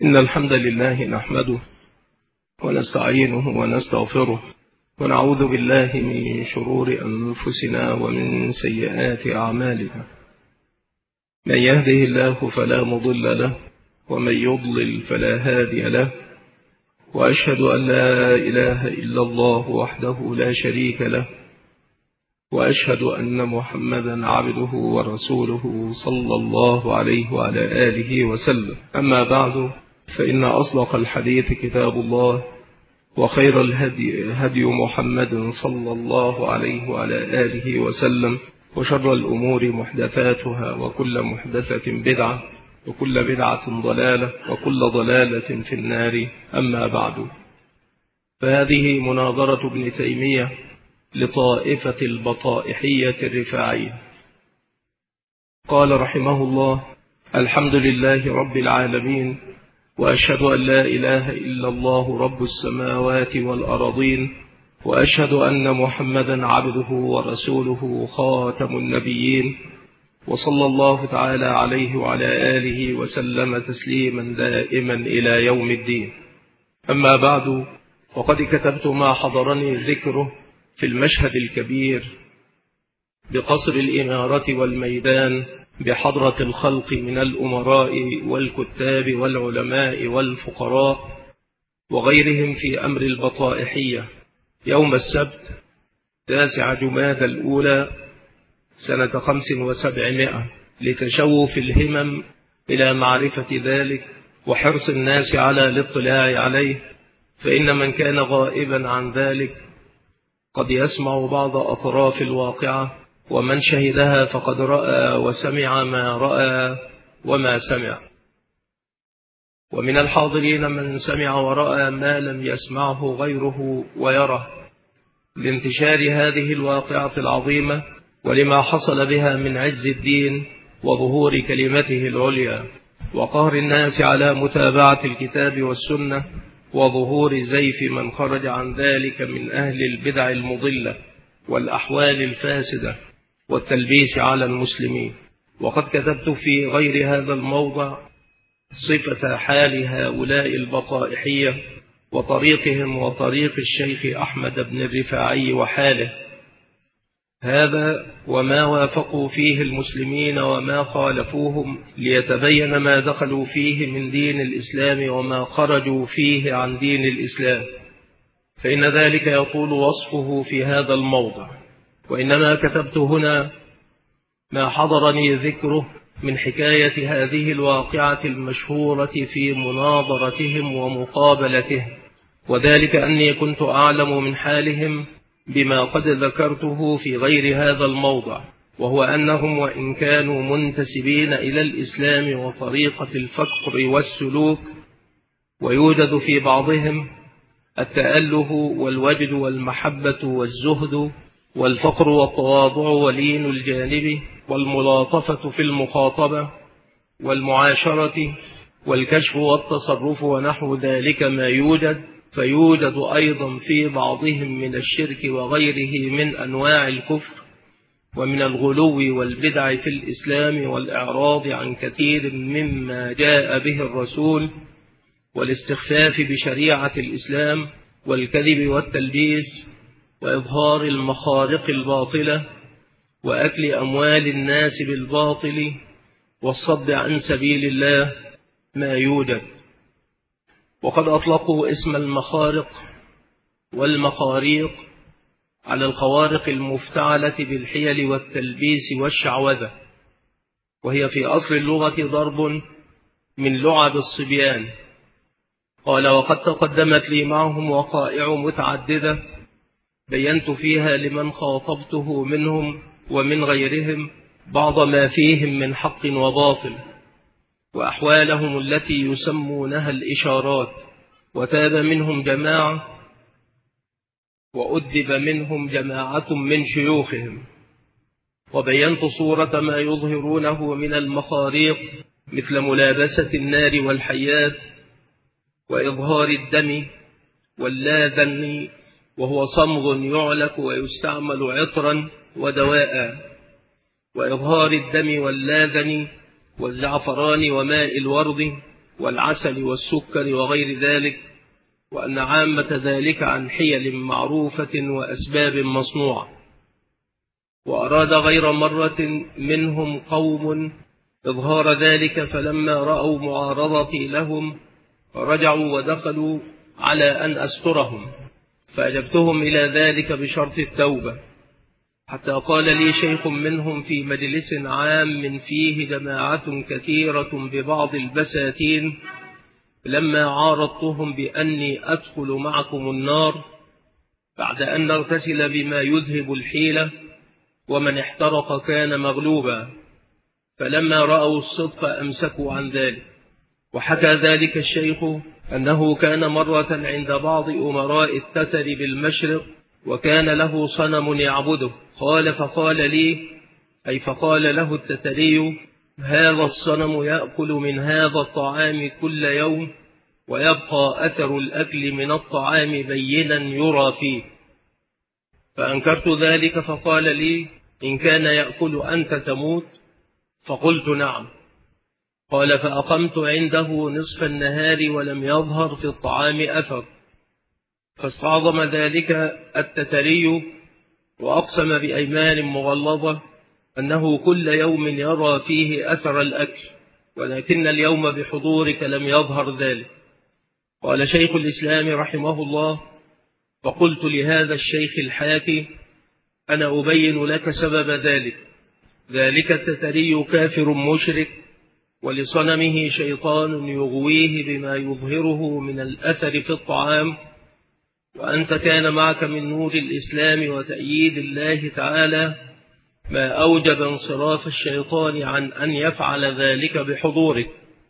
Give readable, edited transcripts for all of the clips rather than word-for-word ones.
إن الحمد لله نحمده ونستعينه ونستغفره ونعوذ بالله من شرور أنفسنا ومن سيئات أعمالنا. من يهده الله فلا مضل له ومن يضلل فلا هادي له، وأشهد أن لا إله إلا الله وحده لا شريك له، وأشهد أن محمدا عبده ورسوله صلى الله عليه وعلى آله وسلم. أما بعد، فإن أصدق الحديث كتاب الله، وخير الهدي هدي محمد صلى الله عليه وعلى آله وسلم، وشر الأمور محدثاتها، وكل محدثة بدعة، وكل بدعة ضلالة، وكل ضلالة في النار. أما بعد، فهذه مناظرة ابن تيمية لطائفة البطائحية الرفاعية. قال رحمه الله: الحمد لله رب العالمين، وأشهد أن لا إله إلا الله رب السماوات والأرضين، وأشهد أن محمدا عبده ورسوله خاتم النبيين، وصلى الله تعالى عليه وعلى آله وسلم تسليما دائما إلى يوم الدين. أما بعد، وقد كتبت ما حضرني ذكره في المشهد الكبير بقصر الإمارة والميدان بحضرة الخلق من الأمراء والكتاب والعلماء والفقراء وغيرهم في أمر البطائحية يوم السبت 9 جمادى الأولى سنة 500 لتشوف الهمم إلى معرفة ذلك وحرص الناس على الاطلاع عليه، فإن من كان غائبا عن ذلك قد يسمع بعض أطراف الواقعة، ومن شهدها فقد رأى وسمع ما رأى وما سمع. ومن الحاضرين من سمع ورأى ما لم يسمعه غيره ويره، لانتشار هذه الواقعة العظيمة ولما حصل بها من عز الدين وظهور كلمته العليا، وقهر الناس على متابعة الكتاب والسنة، وظهور زيف من خرج عن ذلك من أهل البدع المضلة والأحوال الفاسدة والتلبيس على المسلمين. وقد كتبت في غير هذا الموضع صفة حال هؤلاء البطائحية وطريقهم وطريق الشيخ أحمد بن الرفاعي وحاله هذا، وما وافقوا فيه المسلمين وما خالفوهم، ليتبين ما دخلوا فيه من دين الإسلام وما خرجوا فيه عن دين الإسلام، فإن ذلك يطول وصفه في هذا الموضع. وإنما كتبت هنا ما حضرني ذكره من حكاية هذه الواقعة المشهورة في مناظرتهم ومقابلتهم، وذلك أني كنت أعلم من حالهم بما قد ذكرته في غير هذا الموضع، وهو أنهم وإن كانوا منتسبين إلى الإسلام وطريقة الفقر والسلوك، ويوجد في بعضهم التأله والوجد والمحبة والزهد والفقر والتواضع ولين الجانب والملاطفة في المخاطبة والمعاشرة والكشف والتصرف ونحو ذلك ما يوجد، فيوجد أيضا في بعضهم من الشرك وغيره من أنواع الكفر ومن الغلو والبدع في الإسلام والإعراض عن كثير مما جاء به الرسول والاستخفاف بشريعة الإسلام والكذب والتلبيس وإظهار المخارق الباطلة وأكل أموال الناس بالباطل والصد عن سبيل الله ما يوجد. وقد أطلقوا اسم المخارق والمخاريق على الخوارق المفتعلة بالحيل والتلبيس والشعوذة، وهي في أصل اللغة ضرب من لعب الصبيان. قال: وقد تقدمت لي معهم وقائع متعددة بينت فيها لمن خاطبته منهم ومن غيرهم بعض ما فيهم من حق وباطل، وأحوالهم التي يسمونها الإشارات، وتاب منهم جماعة وأدب منهم جماعة من شيوخهم، وبينت صورة ما يظهرونه من المخاريق مثل ملابسة النار والحيات وإظهار الدم واللاذن، وهو صمغ يعلك ويستعمل عطرا ودواء، وإظهار الدم واللاذن والزعفران وماء الورد والعسل والسكر وغير ذلك، وأن عامة ذلك عن حيل معروفة وأسباب مصنوعة. وأراد غير مرة منهم قوم إظهار ذلك، فلما رأوا معارضتي لهم رجعوا ودخلوا على أن أسترهم، فأجبتهم إلى ذلك بشرط التوبة، حتى قال لي شيخ منهم في مجلس عام فيه جماعة كثيرة ببعض البساتين لما عارضتهم بأني أدخل معكم النار بعد أن نغتسل بما يذهب الحيلة، ومن احترق كان مغلوبا، فلما رأوا الصدق أمسكوا عن ذلك. وحكى ذلك الشيخ أنه كان مرة عند بعض أمراء التتر بالمشرق، وكان له صنم يعبده، فقال لي، أي فقال له التتري: هذا الصنم يأكل من هذا الطعام كل يوم، ويبقى أثر الأكل من الطعام بينا يرى فيه. فأنكرت ذلك، فقال لي: إن كان يأكل أنت تموت؟ فقلت: نعم. قال: فأقمت عنده نصف النهار ولم يظهر في الطعام أثر، فاستعظم ذلك التتري وأقسم بأيمان مغلظة أنه كل يوم يرى فيه أثر الأكل، ولكن اليوم بحضورك لم يظهر ذلك. قال شيخ الإسلام رحمه الله: فقلت لهذا الشيخ الحاكي: أنا أبين لك سبب ذلك التتري كافر مشرك، ولصنمه شيطان يغويه بما يظهره من الأثر في الطعام، وأنت كان معك من نور الإسلام وتأييد الله تعالى ما أوجب انصراف الشيطان عن أن يفعل ذلك بحضورك،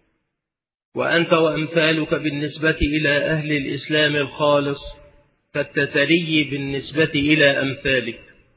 وأنت وأمثالك بالنسبة إلى أهل الإسلام الخالص كالتتري بالنسبة إلى أمثالك،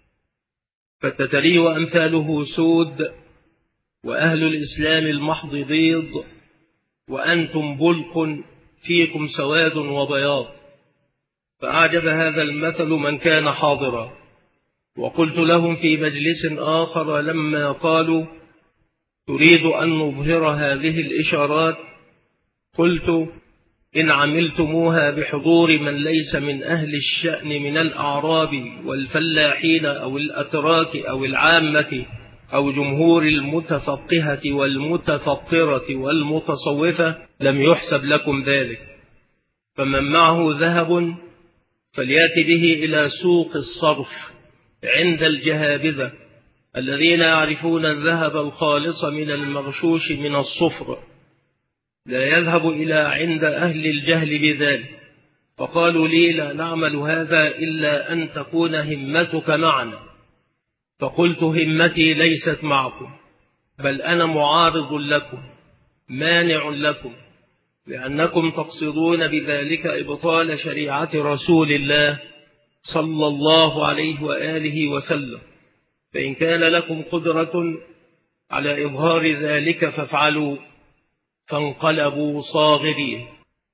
فالتتري وأمثاله سود، وأهل الإسلام المحض بيض، وأنتم بلق فيكم سواد وبياض. فأعجب هذا المثل من كان حاضرا. وقلت لهم في مجلس آخر لما قالوا: تريد أن نظهر هذه الإشارات؟ قلت: إن عملتموها بحضور من ليس من أهل الشأن من الأعراب والفلاحين أو الأتراك أو العامة أو جمهور المتفقهة والمتفقرة والمتصوفة لم يحسب لكم ذلك. فمن معه ذهب فليأتي به إلى سوق الصرف عند الجهابذة الذين يعرفون الذهب الخالص من المغشوش من الصفر، لا يذهب إلى عند أهل الجهل بذلك. فقالوا لي: لا نعمل هذا إلا أن تكون همتك معنا. فقلت: همتي ليست معكم، بل أنا معارض لكم مانع لكم، لأنكم تقصدون بذلك إبطال شريعة رسول الله صلى الله عليه وآله وسلم، فإن كان لكم قدرة على إظهار ذلك فافعلوا. فانقلبوا صاغرين.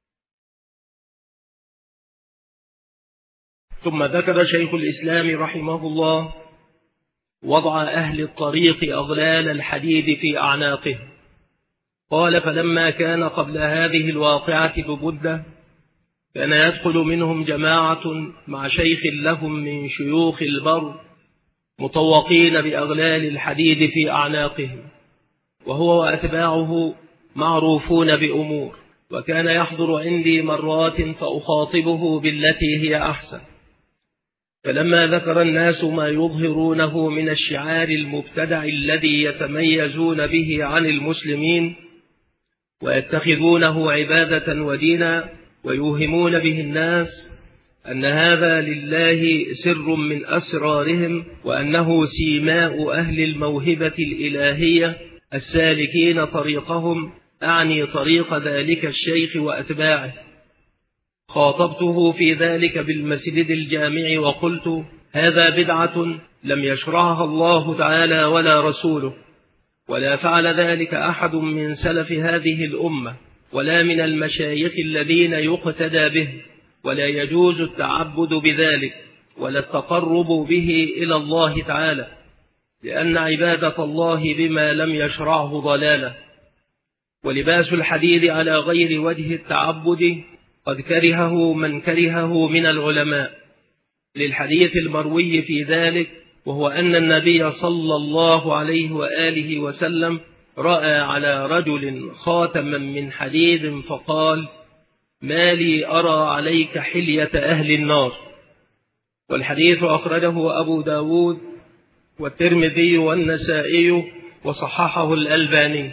ثم ذكر شيخ الإسلام رحمه الله وضع أهل الطريق أغلال الحديد في أعناقهم. قال: فلما كان قبل هذه الواقعة بمدة كان يدخل منهم جماعة مع شيخ لهم من شيوخ البر مطوقين بأغلال الحديد في أعناقهم، وهو وأتباعه معروفون بأمور، وكان يحضر عندي مرات فأخاطبه بالتي هي أحسن. فلما ذكر الناس ما يظهرونه من الشعار المبتدع الذي يتميزون به عن المسلمين ويتخذونه عبادة ودينا، ويوهمون به الناس أن هذا لله سر من أسرارهم، وأنه سيماء أهل الموهبة الإلهية السالكين طريقهم، أعني طريق ذلك الشيخ وأتباعه، خاطبته في ذلك بالمسجد الجامع وقلت: هذا بدعة لم يشرعها الله تعالى ولا رسوله، ولا فعل ذلك أحد من سلف هذه الأمة ولا من المشايخ الذين يقتدى به، ولا يجوز التعبد بذلك ولا التقرب به إلى الله تعالى، لأن عبادة الله بما لم يشرعه ضلالة. ولباس الحديد على غير وجه التعبد قد كرهه من كرهه من العلماء للحديث المروي في ذلك، وهو أن النبي صلى الله عليه وآله وسلم رأى على رجل خاتما من حديد فقال: ما لي أرى عليك حلية أهل النار. والحديث أخرجه أبو داود والترمذي والنسائي وصححه الألباني.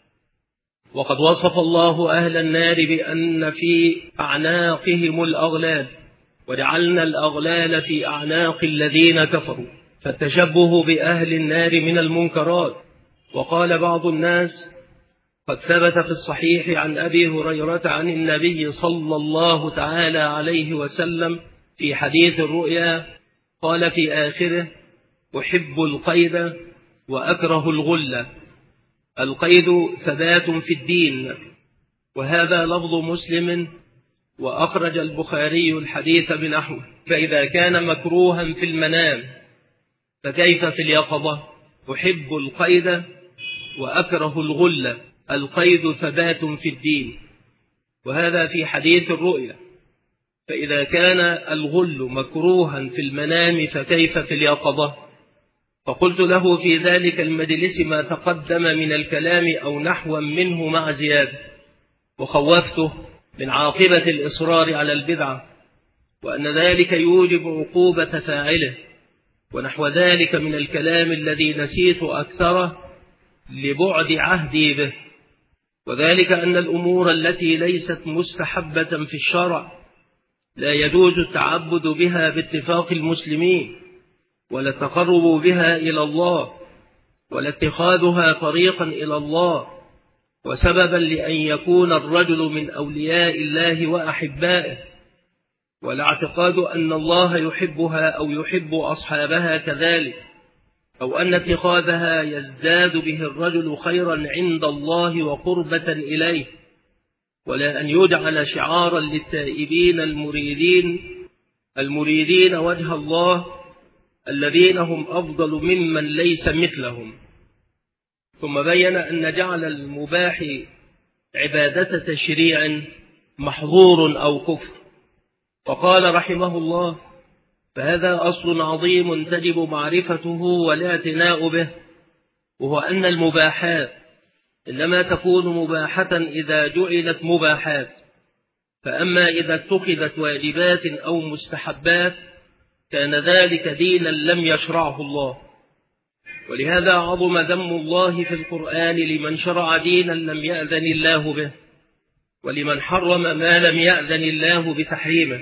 وقد وصف الله أهل النار بأن في أعناقهم الأغلال، وجعلنا الأغلال في أعناق الذين كفروا، فالتشبه بأهل النار من المنكرات. وقال بعض الناس: قد ثبت في الصحيح عن أبي هريرة عن النبي صلى الله تعالى عليه وسلم في حديث الرؤيا قال في آخره: أحب القيد وأكره الغلة. القيد ثبات في الدين، وهذا لفظ مسلم، وأخرج البخاري الحديث بنحوه. فإذا كان مكروها في المنام فكيف في اليقظة؟ أحب القيد وأكره الغلة. القيد ثبات في الدين، وهذا في حديث الرؤيا. فإذا كان الغل مكروها في المنام فكيف في اليقظة؟ فقلت له في ذلك المجلس ما تقدم من الكلام أو نحوا منه مع زيادة، وخوفته من عاقبة الإصرار على البدعة، وأن ذلك يوجب عقوبة فاعله، ونحو ذلك من الكلام الذي نسيت أكثره لبعد عهدي به. وذلك أن الأمور التي ليست مستحبة في الشرع لا يجوز التعبد بها باتفاق المسلمين، ولا التقرب بها إلى الله، ولا اتخاذها طريقا إلى الله وسببا لأن يكون الرجل من أولياء الله وأحبائه، ولا اعتقاد أن الله يحبها أو يحب أصحابها كذلك، أو أن اتخاذها يزداد به الرجل خيرا عند الله وقربة إليه، ولا أن يجعل شعارا للتائبين المريدين وجه الله الذين هم أفضل ممن ليس مثلهم. ثم بين أن جعل المباح عبادة تشريع محظور أو كفر، فقال رحمه الله: فهذا أصل عظيم تجب معرفته والاعتناء به، وهو أن المباحات إنما تكون مباحة إذا جعلت مباحات، فأما إذا اتخذت واجبات أو مستحبات كان ذلك دينا لم يشرعه الله. ولهذا عظم ذم الله في القرآن لمن شرع دينا لم يأذن الله به، ولمن حرم ما لم يأذن الله بتحريمه.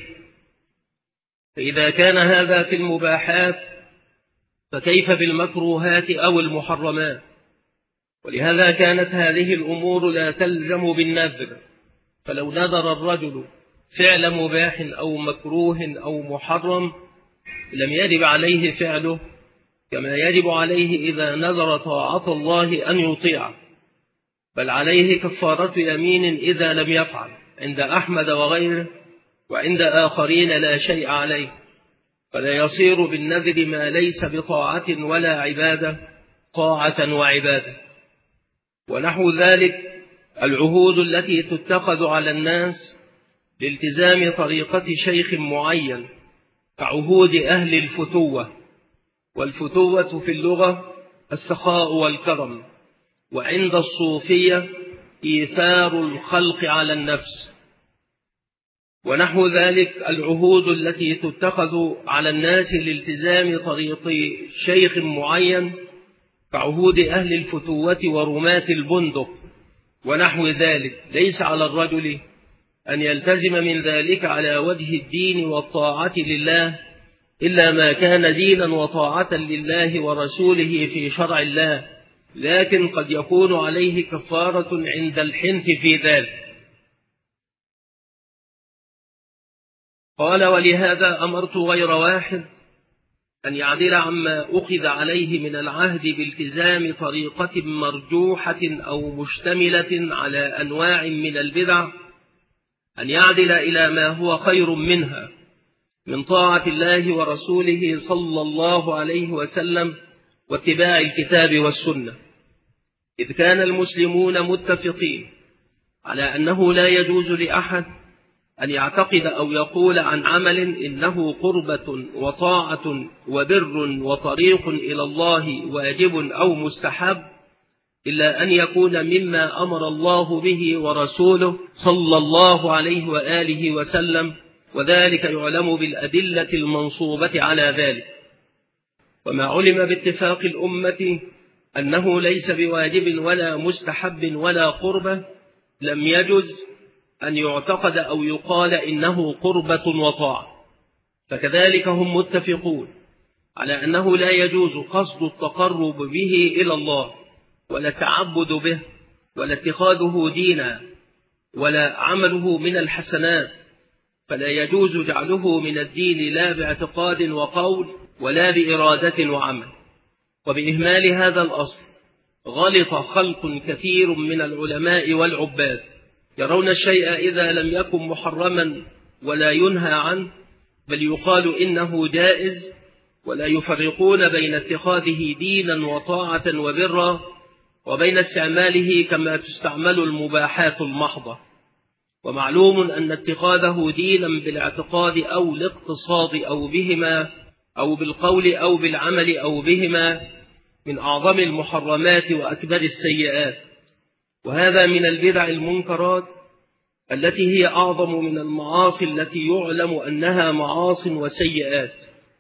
فإذا كان هذا في المباحات فكيف بالمكروهات أو المحرمات؟ ولهذا كانت هذه الأمور لا تلزم بالنذر، فلو نذر الرجل فعل مباح أو مكروه أو محرم لم يجب عليه فعله، كما يجب عليه إذا نذر طاعة الله أن يطيع، بل عليه كفارة يمين إذا لم يفعل عند أحمد وغيره، وعند آخرين لا شيء عليه، فلا يصير بالنذر ما ليس بطاعة ولا عبادة طاعة وعبادة. ونحو ذلك العهود التي تتخذ على الناس لالتزام طريقة شيخ معين كعهود أهل الفتوة، والفتوة في اللغة السخاء والكرم، وعند الصوفية إيثار الخلق على النفس. ونحو ذلك العهود التي تتخذ على الناس لالتزام طريق شيخ معين كعهود أهل الفتوة ورماة البندق ونحو ذلك، ليس على الرجل أن يلتزم من ذلك على وجه الدين والطاعة لله إلا ما كان دينا وطاعة لله ورسوله في شرع الله، لكن قد يكون عليه كفارة عند الحنث في ذلك. قال: ولهذا أمرت غير واحد أن يعدل عما أخذ عليه من العهد بالتزام طريقة مرجوحة أو مشتملة على أنواع من البدع، أن يعدل إلى ما هو خير منها من طاعة الله ورسوله صلى الله عليه وسلم واتباع الكتاب والسنة، إذ كان المسلمون متفقين على أنه لا يجوز لأحد أن يعتقد أو يقول عن عمل إنه قربة وطاعة وبر وطريق إلى الله واجب أو مستحب إلا أن يكون مما أمر الله به ورسوله صلى الله عليه وآله وسلم، وذلك يعلم بالأدلة المنصوبة على ذلك. وما علم باتفاق الأمة أنه ليس بواجب ولا مستحب ولا قربة لم يجز أن يعتقد أو يقال إنه قربة وطاعة. فكذلك هم متفقون على أنه لا يجوز قصد التقرب به إلى الله ولا التعبد به ولا اتخاذه دينا ولا عمله من الحسنات، فلا يجوز جعله من الدين لا باعتقاد وقول ولا بإرادة وعمل. وبإهمال هذا الأصل غلط خلق كثير من العلماء والعباد، يرون الشيء إذا لم يكن محرما ولا ينهى عنه بل يقال إنه جائز، ولا يفرقون بين اتخاذه دينا وطاعة وبرا وبين استعماله كما تستعمل المباحات المحضة. ومعلوم أن اتخاذه دينا بالاعتقاد أو الاقتصاد أو بهما أو بالقول أو بالعمل أو بهما من أعظم المحرمات وأكبر السيئات، وهذا من البدع المنكرات التي هي أعظم من المعاصي التي يعلم أنها معاص وسيئات.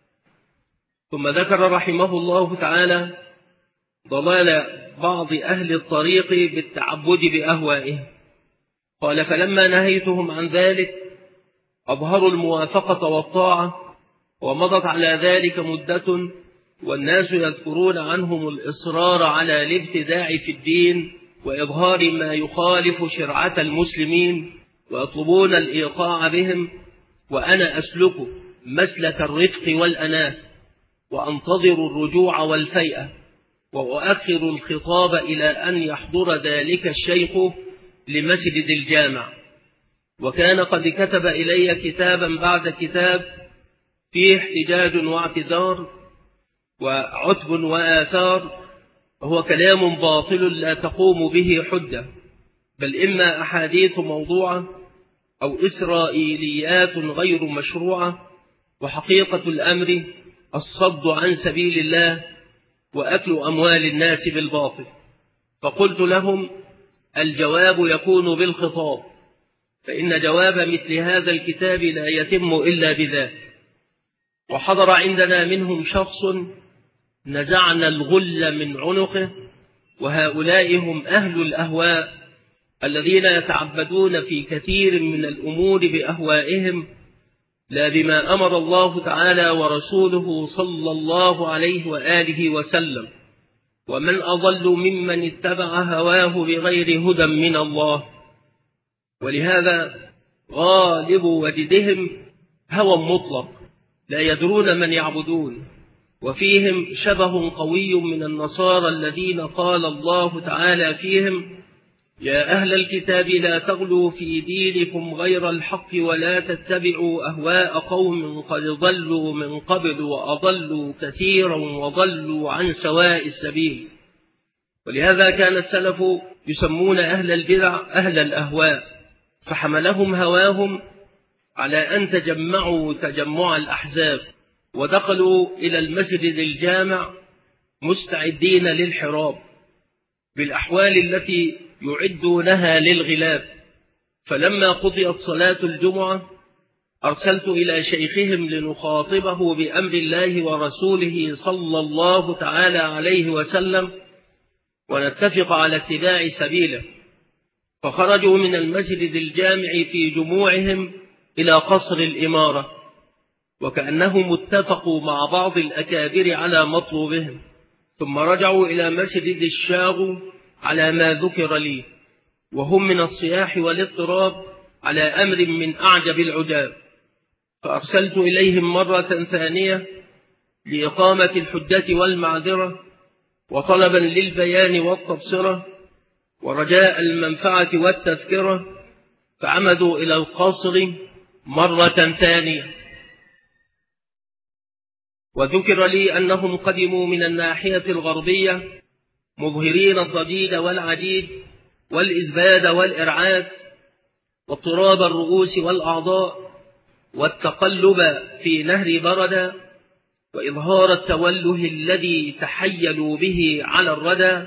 ثم ذكر رحمه الله تعالى ضلال بعض أهل الطريق بالتعبد بأهوائهم، قال: فلما نهيتهم عن ذلك أظهروا الموافقة والطاعة، ومضت على ذلك مدة والناس يذكرون عنهم الإصرار على الابتداع في الدين وإظهار ما يخالف شرعة المسلمين، ويطلبون الإيقاع بهم، وأنا أسلك مسلك الرفق والأناة، وأنتظر الرجوع والفيئة، وأؤخر الخطاب إلى أن يحضر ذلك الشيخ لمسجد الجامع. وكان قد كتب إلي كتابا بعد كتاب فيه احتجاج واعتذار وعتب وآثار، وهو كلام باطل لا تقوم به حجة، بل إما أحاديث موضوعة أو إسرائيليات غير مشروعة، وحقيقة الأمر الصد عن سبيل الله وأكل أموال الناس بالباطل. فقلت لهم: الجواب يكون بالخطاب، فإن جواب مثل هذا الكتاب لا يتم إلا بذلك. وحضر عندنا منهم شخص نزعنا الغل من عنقه، وهؤلاء هم أهل الأهواء الذين يتعبدون في كثير من الأمور بأهوائهم لا بما أمر الله تعالى ورسوله صلى الله عليه وآله وسلم. ومن أضل ممن اتبع هواه بغير هدى من الله. ولهذا غالب وجدهم هوى مطلق لا يدرون من يعبدون، وفيهم شبه قوي من النصارى الذين قال الله تعالى فيهم: يا أهل الكتاب لا تغلوا في دينكم غير الحق ولا تتبعوا أهواء قوم قد ضلوا من قبل وأضلوا كثيرا وضلوا عن سواء السبيل. ولهذا كان السلف يسمون أهل البدع أهل الأهواء، فحملهم هواهم على أن تجمعوا تجمع الأحزاب، ودخلوا إلى المسجد الجامع مستعدين للحراب بالأحوال التي يعدونها للغلاب. فلما قضيت صلاة الجمعة أرسلت إلى شيخهم لنخاطبه بأمر الله ورسوله صلى الله تعالى عليه وسلم ونتفق على اتباع سبيله. فخرجوا من المسجد الجامع في جموعهم إلى قصر الإمارة، وكأنهم اتفقوا مع بعض الأكابر على مطلوبهم، ثم رجعوا إلى مسجد الشاغ على ما ذكر لي، وهم من الصياح والاضطراب على أمر من أعجب العجاب. فأرسلت إليهم مرة ثانية لإقامة الحجة والمعذرة، وطلبا للبيان والتبصرة، ورجاء المنفعة والتذكرة، فعمدوا إلى القصر مرة ثانية. وذكر لي أنهم قدموا من الناحية الغربية مظهرين الضجيج والعديد والإزباد والإرعاد، واضطراب الرؤوس والأعضاء والتقلب في نهر برد وإظهار التوله الذي تحيلوا به على الردى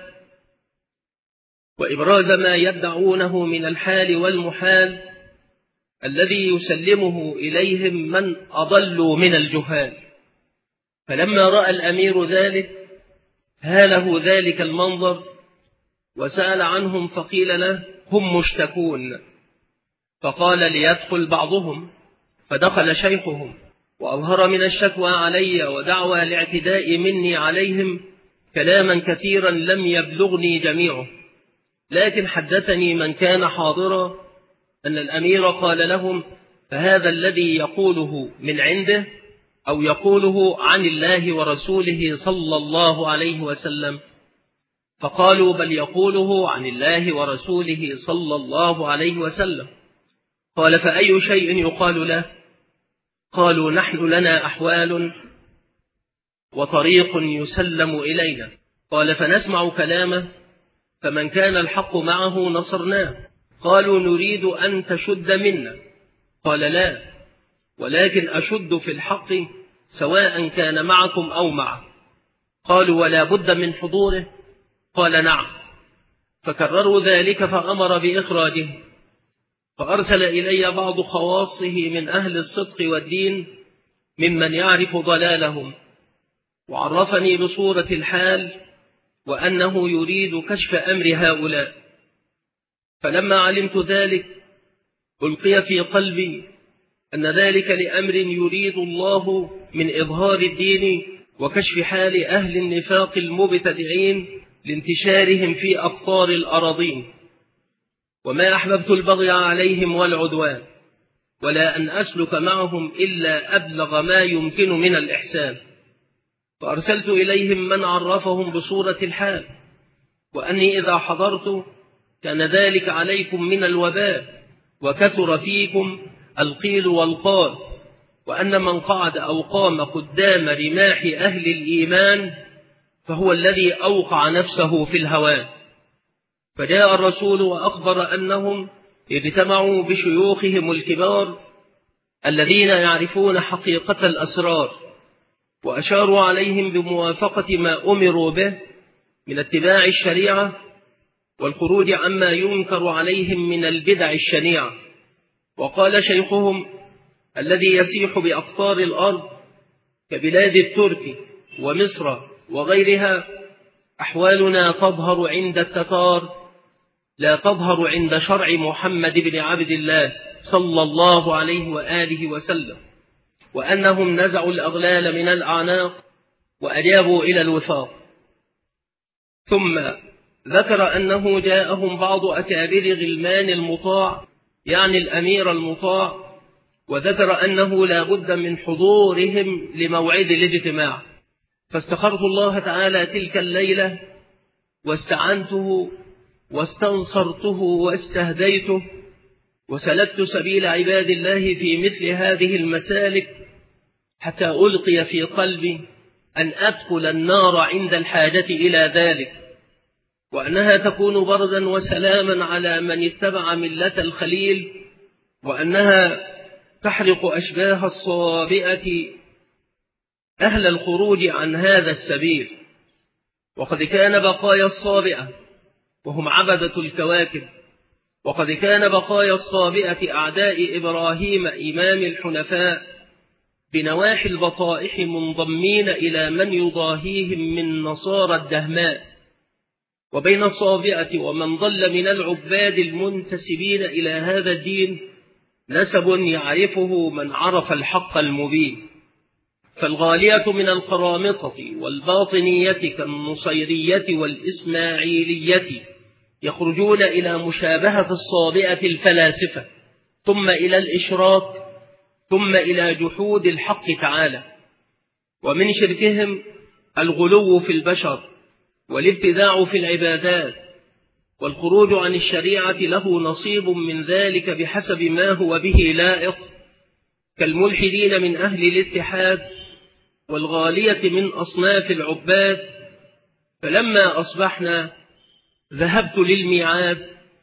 وإبراز ما يدعونه من الحال والمحال الذي يسلمه إليهم من أضلوا من الجهال. فلما رأى الأمير ذلك هاله ذلك المنظر وسأل عنهم فقيل له هم مشتكون، فقال ليدخل بعضهم، فدخل شيخهم وأظهر من الشكوى علي ودعوى الاعتداء مني عليهم كلاما كثيرا لم يبلغني جميعه، لكن حدثني من كان حاضرا أن الأمير قال لهم فهذا الذي يقوله من عنده أو يقوله عن الله ورسوله صلى الله عليه وسلم؟ فقالوا بل يقوله عن الله ورسوله صلى الله عليه وسلم. قال فأي شيء يقال له؟ قالوا نحن لنا أحوال وطريق يسلم إلينا. قال فنسمع كلامه، فمن كان الحق معه نصرناه. قالوا نريد أن تشد منا. قال لا، ولكن أشد في الحق سواء كان معكم أو معه. قالوا ولا بد من حضوره؟ قال نعم. فكرروا ذلك فأمر بإخراجه، فأرسل إلي بعض خواصه من أهل الصدق والدين ممن يعرف ضلالهم، وعرفني بصورة الحال وأنه يريد كشف أمر هؤلاء. فلما علمت ذلك ألقي في قلبي أن ذلك لأمر يريد الله من إظهار الدين وكشف حال أهل النفاق المبتدعين لانتشارهم في أقطار الأراضين. وما أحببت البغي عليهم والعدوان، ولا أن أسلك معهم إلا أبلغ ما يمكن من الإحسان. فأرسلت إليهم من عرفهم بصورة الحال، وأني إذا حضرت كان ذلك عليكم من الوباء، وكثر فيكم القيل والقال، وأن من قعد أو قام قدام رماح أهل الإيمان فهو الذي أوقع نفسه في الهوان. فجاء الرسول وأخبر أنهم اجتمعوا بشيوخهم الكبار الذين يعرفون حقيقة الأسرار، وأشاروا عليهم بموافقة ما أمروا به من اتباع الشريعة والخروج عما ينكر عليهم من البدع الشنيعة. وقال شيخهم الذي يسيح بأقطار الأرض كبلاد الترك ومصر وغيرها أحوالنا تظهر عند التتار لا تظهر عند شرع محمد بن عبد الله صلى الله عليه وآله وسلم، وأنهم نزعوا الأغلال من الأعناق وأجابوا إلى الوثاق. ثم ذكر أنه جاءهم بعض أكابر غلمان المطاع، يعني الأمير المطاع، وذكر أنه لا بد من حضورهم لموعد الاجتماع. فاستخرت الله تعالى تلك الليلة واستعنته واستنصرته واستهديته، وسلكت سبيل عباد الله في مثل هذه المسالك حتى ألقي في قلبي أن أدخل النار عند الحاجة إلى ذلك، وأنها تكون بردا وسلاما على من اتبع ملة الخليل، وأنها تحرق أشباه الصابئة أهل الخروج عن هذا السبيل. وقد كان بقايا الصابئة وهم عبدة الكواكب، وقد كان بقايا الصابئة أعداء إبراهيم إمام الحنفاء بنواحي البطائح منضمين إلى من يضاهيهم من نصارى الدهماء. وبين الصابئة ومن ضل من العباد المنتسبين إلى هذا الدين نسب يعرفه من عرف الحق المبين. فالغالية من القرامطة والباطنية كالنصيرية والإسماعيلية يخرجون إلى مشابهة الصابئة الفلاسفة، ثم إلى الإشراك، ثم إلى جحود الحق تعالى. ومن شركهم الغلو في البشر والابتداع في العبادات، والخروج عن الشريعة له نصيب من ذلك بحسب ما هو به لائق، كالملحدين من أهل الاتحاد والغالية من أصناف العباد. فلما أصبحنا ذهبت للميعاد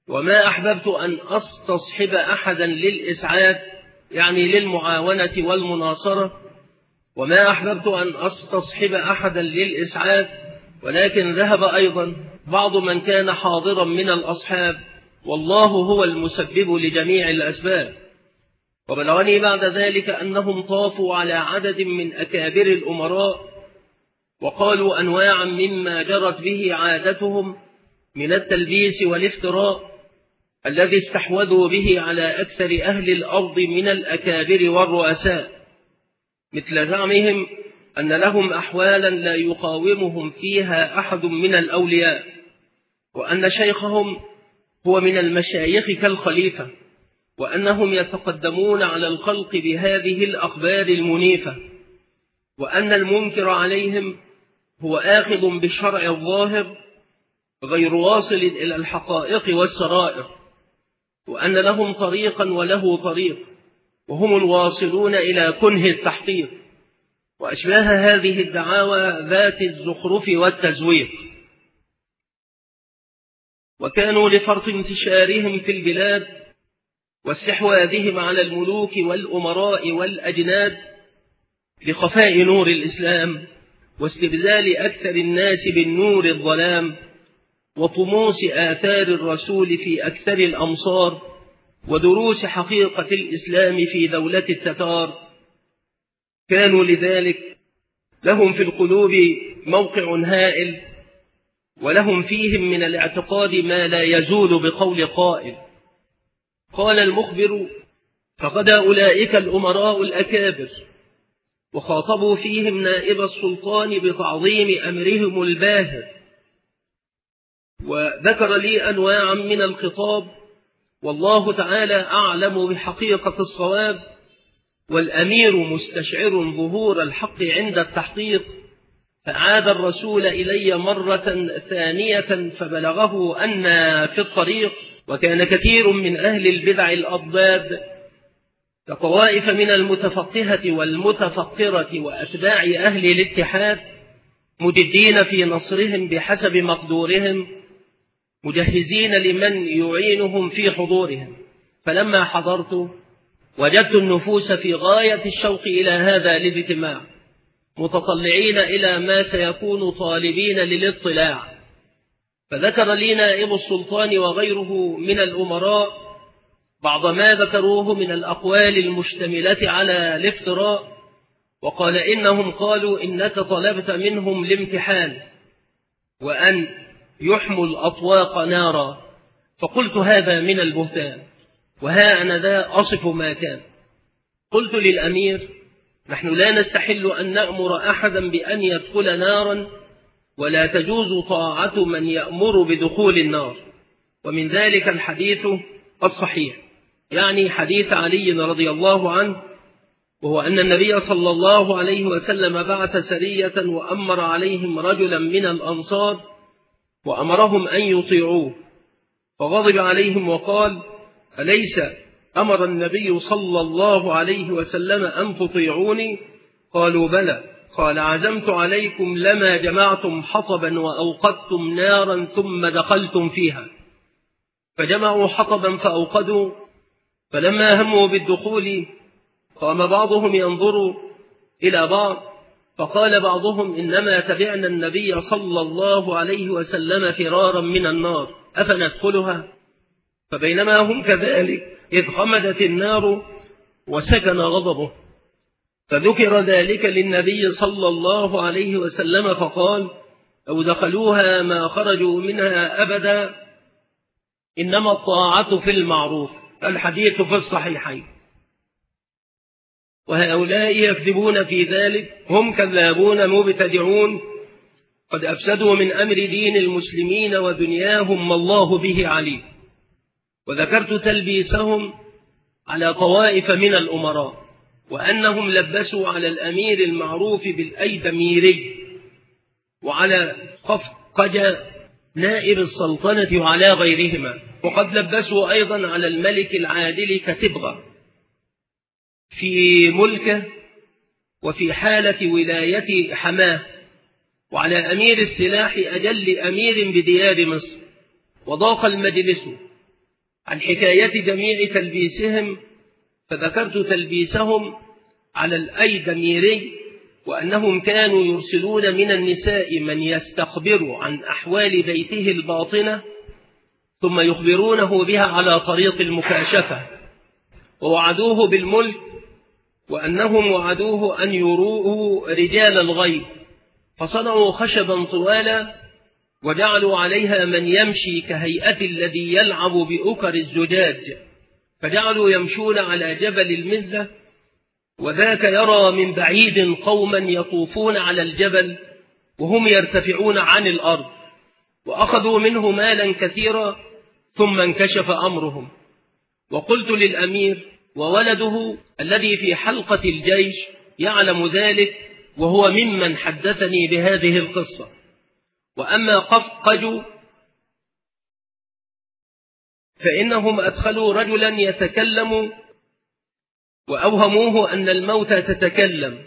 وما أحببت أن أستصحب أحدا للإسعاد، يعني للمعاونة والمناصرة، وما أحببت أن أستصحب أحدا للإسعاد، ولكن ذهب أيضا بعض من كان حاضرا من الأصحاب، والله هو المسبب لجميع الأسباب. وبلغني بعد ذلك أنهم طافوا على عدد من أكابر الأمراء وقالوا أنواعا مما جرت به عادتهم من التلبيس والافتراء الذي استحوذوا به على أكثر أهل الأرض من الأكابر والرؤساء، مثل زعمهم أن لهم أحوالا لا يقاومهم فيها أحد من الأولياء، وأن شيخهم هو من المشايخ كالخليفة، وأنهم يتقدمون على الخلق بهذه الأخبار المنيفة، وأن المنكر عليهم هو آخذ بالشرع الظاهر غير واصل إلى الحقائق والسرائر، وأن لهم طريقا وله طريق، وهم الواصلون إلى كنه التحقيق، وأشباه هذه الدعاوى ذات الزخرف والتزويق. وكانوا لفرط انتشارهم في البلاد واستحواذهم على الملوك والأمراء والأجناد لخفاء نور الإسلام واستبدال أكثر الناس بالنور الظلام وطموس آثار الرسول في أكثر الأمصار ودروس حقيقة الإسلام في دولة التتار، كانوا لذلك لهم في القلوب موقع هائل، ولهم فيهم من الاعتقاد ما لا يزول بقول قائل. قال المخبر: فغدا أولئك الأمراء الأكابر وخاطبوا فيهم نائب السلطان بتعظيم أمرهم الباهر، وذكر لي أنواعا من الخطاب، والله تعالى أعلم بحقيقة الصواب، والأمير مستشعر ظهور الحق عند التحقيق، فعاد الرسول إلي مرة ثانية فبلغه أن في الطريق، وكان كثير من أهل البدع الأضداد كطوائف من المتفقهة والمتفقرة وأتباع أهل الاتحاد مجدين في نصرهم بحسب مقدورهم، مجهزين لمن يعينهم في حضورهم. فلما حضرت وجدت النفوس في غاية الشوق إلى هذا الاجتماع، متطلعين إلى ما سيكون طالبين للاطلاع. فذكر لي نائب السلطان وغيره من الأمراء بعض ما ذكروه من الأقوال المشتملة على الافتراء، وقال إنهم قالوا إنك طلبت منهم الامتحان وأن يحموا الأطواق نارا، فقلت هذا من البهتان، وها أنا ذا أصف ما كان. قلت للأمير: نحن لا نستحل أن نأمر أحدا بأن يدخل نارا، ولا تجوز طاعة من يأمر بدخول النار، ومن ذلك الحديث الصحيح، يعني حديث علي رضي الله عنه، وهو أن النبي صلى الله عليه وسلم بعث سرية وأمر عليهم رجلا من الأنصار وأمرهم أن يطيعوه، فغضب عليهم وقال: أليس أمر النبي صلى الله عليه وسلم أن تطيعوني؟ قالوا: بلى. قال: عزمت عليكم لما جمعتم حطبا وأوقدتم نارا ثم دخلتم فيها. فجمعوا حطبا فأوقدوا، فلما هموا بالدخول قام بعضهم ينظر إلى بعض، فقال بعضهم: إنما تبعنا النبي صلى الله عليه وسلم فرارا من النار، أفندخلها؟ فبينما هم كذلك إذ خمدت النار وسكن غضبه، فذكر ذلك للنبي صلى الله عليه وسلم فقال: أو دخلوها ما خرجوا منها أبدا، إنما الطاعة في المعروف. الحديث في الصحيحين. وهؤلاء يكذبون في ذلك، هم كذابون مبتدعون قد أفسدوا من أمر دين المسلمين ودنياهم ما الله به عليم. وذكرت تلبيسهم على طوائف من الأمراء، وأنهم لبسوا على الأمير المعروف بالأيدميري وعلى قفقج نائب السلطنة وعلى غيرهما، وقد لبسوا أيضا على الملك العادل كتبغى في ملكه وفي حالة ولاية حماه، وعلى أمير السلاح أجل أمير بديار مصر، وضاق المجلس عن حكاية جميع تلبيسهم، فذكرت تلبيسهم على الأيدميري، وأنهم كانوا يرسلون من النساء من يستخبر عن أحوال بيته الباطنة ثم يخبرونه بها على طريق المكاشفة، ووعدوه بالملك، وأنهم وعدوه أن يروه رجال الغيب، فصنعوا خشبا طوالا وجعلوا عليها من يمشي كهيئة الذي يلعب بأكر الزجاج، فجعلوا يمشون على جبل المزة، وذاك يرى من بعيد قوما يطوفون على الجبل وهم يرتفعون عن الأرض، وأخذوا منه مالا كثيرا، ثم انكشف أمرهم. وقلت للأمير وولده الذي في حلقة الجيش يعلم ذلك، وهو ممن حدثني بهذه القصة. وأما قفقج فإنهم أدخلوا رجلا يتكلم وأوهموه أن الموت تتكلم،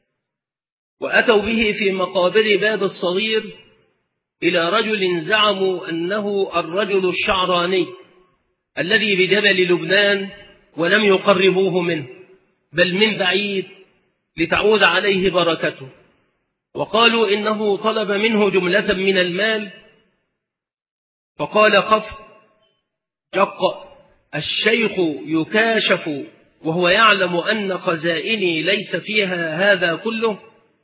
وأتوا به في مقابر باب الصغير إلى رجل زعموا أنه الرجل الشعراني الذي بجبل لبنان، ولم يقربوه منه بل من بعيد لتعود عليه بركته، وقالوا إنه طلب منه جملة من المال، فقال قف جق الشيخ يكاشف وهو يعلم أن خزائني ليس فيها هذا كله،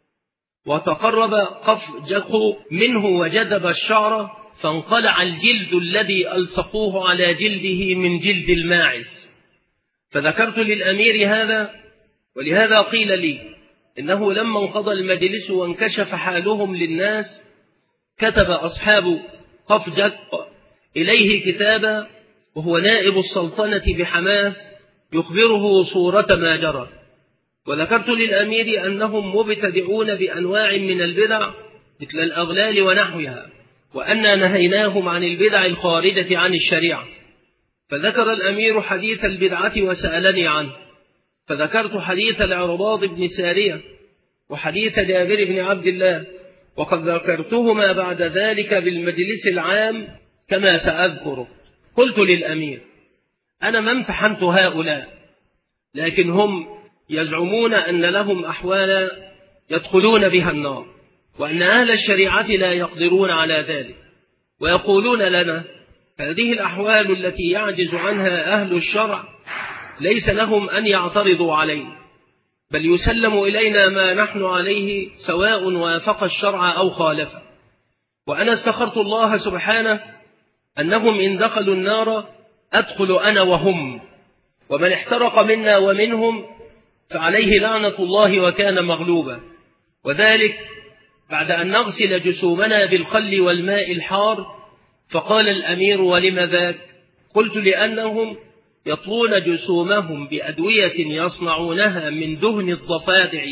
وتقرب قف جق منه وجذب الشعر، فانقلع الجلد الذي ألصقوه على جلده من جلد الماعز. فذكرت للأمير هذا، ولهذا قيل لي إنه لما انقضى المجلس وانكشف حالهم للناس كتب أصحاب قفجق إليه كتابا وهو نائب السلطنة بحماه يخبره صورة ما جرى. وذكرت للأمير أنهم مبتدعون بأنواع من البدع مثل الأغلال ونحوها، وأننا نهيناهم عن البدع الخارجة عن الشريعة. فذكر الأمير حديث البدعة وسألني عنه، فذكرت حديث العرباض بن سارية وحديث جابر بن عبد الله، وقد ذكرتهما بعد ذلك بالمجلس العام كما سأذكر. قلت للأمير أنا ما امتحنت هؤلاء، لكن هم يزعمون أن لهم أحوالا يدخلون بها النار، وأن أهل الشريعة لا يقدرون على ذلك، ويقولون لنا هذه الأحوال التي يعجز عنها أهل الشرع ليس لهم أن يعترضوا علينا، بل يسلم إلينا ما نحن عليه سواء وافق الشرع أو خالفه. وأنا استخرت الله سبحانه أنهم إن دخلوا النار أدخل أنا وهم، ومن احترق منا ومنهم فعليه لعنة الله وكان مغلوبا، وذلك بعد أن نغسل جسومنا بالخل والماء الحار. فقال الأمير ولم ذاك؟ قلت لأنهم يطلون جسومهم بأدوية يصنعونها من دهن الضفادع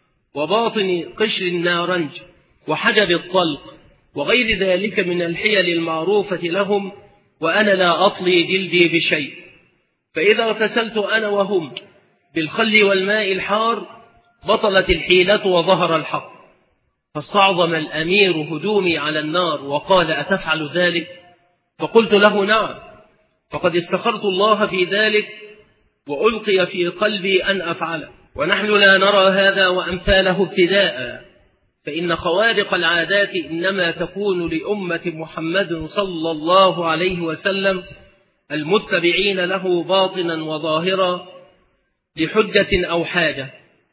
وباطن قشر النارنج وحجب الطلق وغير ذلك من الحيل المعروفة لهم، وأنا لا أطلي جلدي بشيء. فإذا اغتسلت أنا وهم بالخل والماء الحار بطلت الحيلة وظهر الحق. فاستعظم الأمير هجومي على النار وقال أتفعل ذلك؟ فقلت له نعم، فقد استخرت الله في ذلك وألقي في قلبي أن أفعله، ونحن لا نرى هذا وأمثاله ابتداء، فإن خوارق العادات إنما تكون لأمة محمد صلى الله عليه وسلم المتبعين له باطنا وظاهرا لحجة أو حاجة،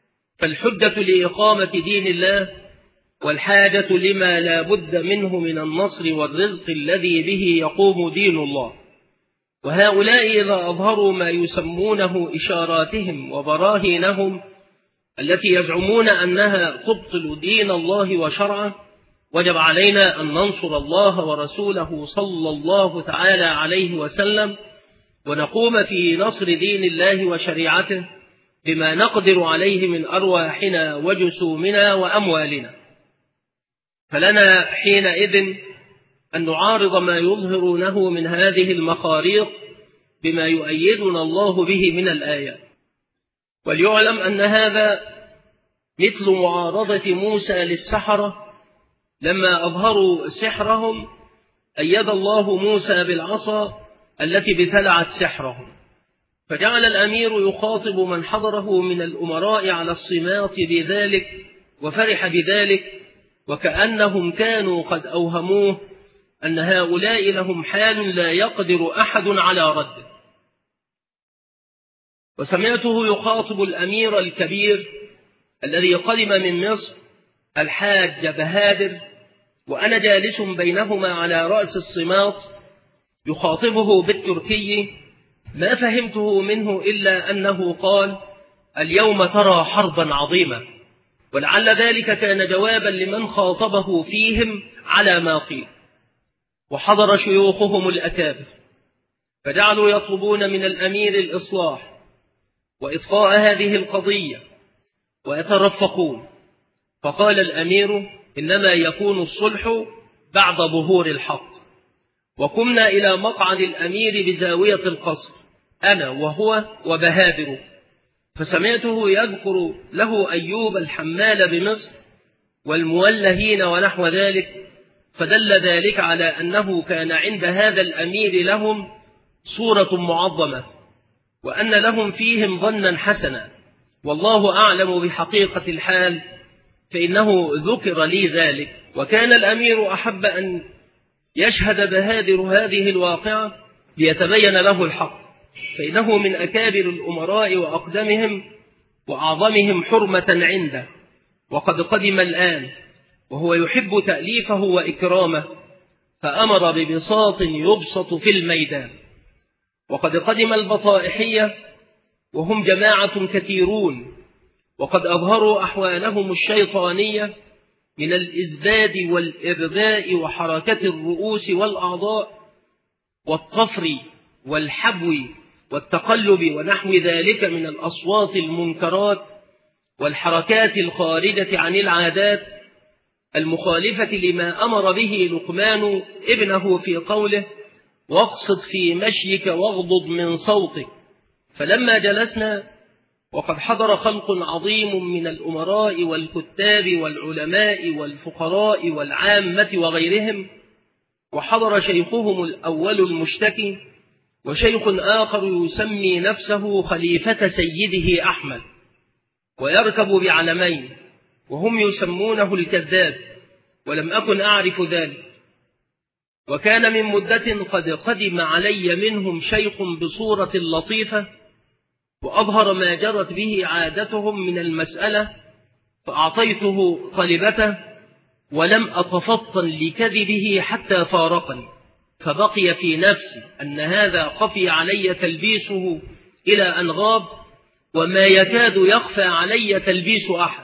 فالحجة لإقامة دين الله، والحاجة لما لا بد منه من النصر والرزق الذي به يقوم دين الله. وهؤلاء إذا أظهروا ما يسمونه إشاراتهم وبراهينهم التي يزعمون أنها تبطل دين الله وشرعه، وجب علينا أن ننصر الله ورسوله صلى الله تعالى عليه وسلم، ونقوم في نصر دين الله وشريعته بما نقدر عليه من أرواحنا وجسومنا وأموالنا. فلنا حينئذ أن نعارض ما يظهرونه من هذه المخاريق بما يؤيدنا الله به من الآيات. وليعلم أن هذا مثل معارضة موسى للسحرة لما أظهروا سحرهم، أيد الله موسى بالعصا التي ابتلعت سحرهم. فجعل الأمير يخاطب من حضره من الأمراء على الصمات بذلك، وفرح بذلك، وكأنهم كانوا قد أوهموه أن هؤلاء لهم حال لا يقدر أحد على رده. وسمعته يخاطب الأمير الكبير الذي قدم من مصر الحاج بهادر، وأنا جالس بينهما على رأس الصمات يخاطبه بالتركي، ما فهمته منه إلا أنه قال: اليوم ترى حربا عظيمة. ولعل ذلك كان جوابا لمن خاطبه فيهم على ما قيل. وحضر شيوخهم الأكابر فجعلوا يطلبون من الأمير الإصلاح وإطفاء هذه القضية ويترفقون. فقال الأمير: إنما يكون الصلح بعد ظهور الحق. وقمنا إلى مقعد الأمير بزاوية القصر، أنا وهو وبهادر، فسمعته يذكر له أيوب الحمال بمصر والمولهين ونحو ذلك، فدل ذلك على أنه كان عند هذا الأمير لهم صورة معظمة، وأن لهم فيهم ظنا حسنا، والله أعلم بحقيقة الحال، فإنه ذكر لي ذلك. وكان الأمير أحب أن يشهد بهادر هذه الواقعة ليتبين له الحق، فإنه من أكابر الأمراء وأقدمهم وأعظمهم حرمة عنده، وقد قدم الآن وهو يحب تأليفه وإكرامه، فأمر ببساط يبسط في الميدان. وقد قدم البطائحية وهم جماعة كثيرون، وقد أظهروا أحوالهم الشيطانية من الإزداد والإرداء وحركة الرؤوس والأعضاء والطفر والحبو والتقلب ونحو ذلك من الأصوات المنكرات والحركات الخارجة عن العادات المخالفة لما أمر به لقمان ابنه في قوله: واقصد في مشيك واغضض من صوتك. فلما جلسنا وقد حضر خلق عظيم من الأمراء والكتاب والعلماء والفقراء والعامة وغيرهم، وحضر شيخهم الأول المشتكي وشيخ آخر يسمي نفسه خليفة سيده أحمد ويركب بعلمين وهم يسمونه الكذاب، ولم أكن أعرف ذلك. وكان من مدة قد قدم علي منهم شيخ بصورة لطيفة وأظهر ما جرت به عادتهم من المسألة، فأعطيته طلبته ولم أتفطن لكذبه حتى فارقني، فبقي في نفسي أن هذا خفي علي تلبيسه إلى أن غاب، وما يكاد يخفى علي تلبيس أحد،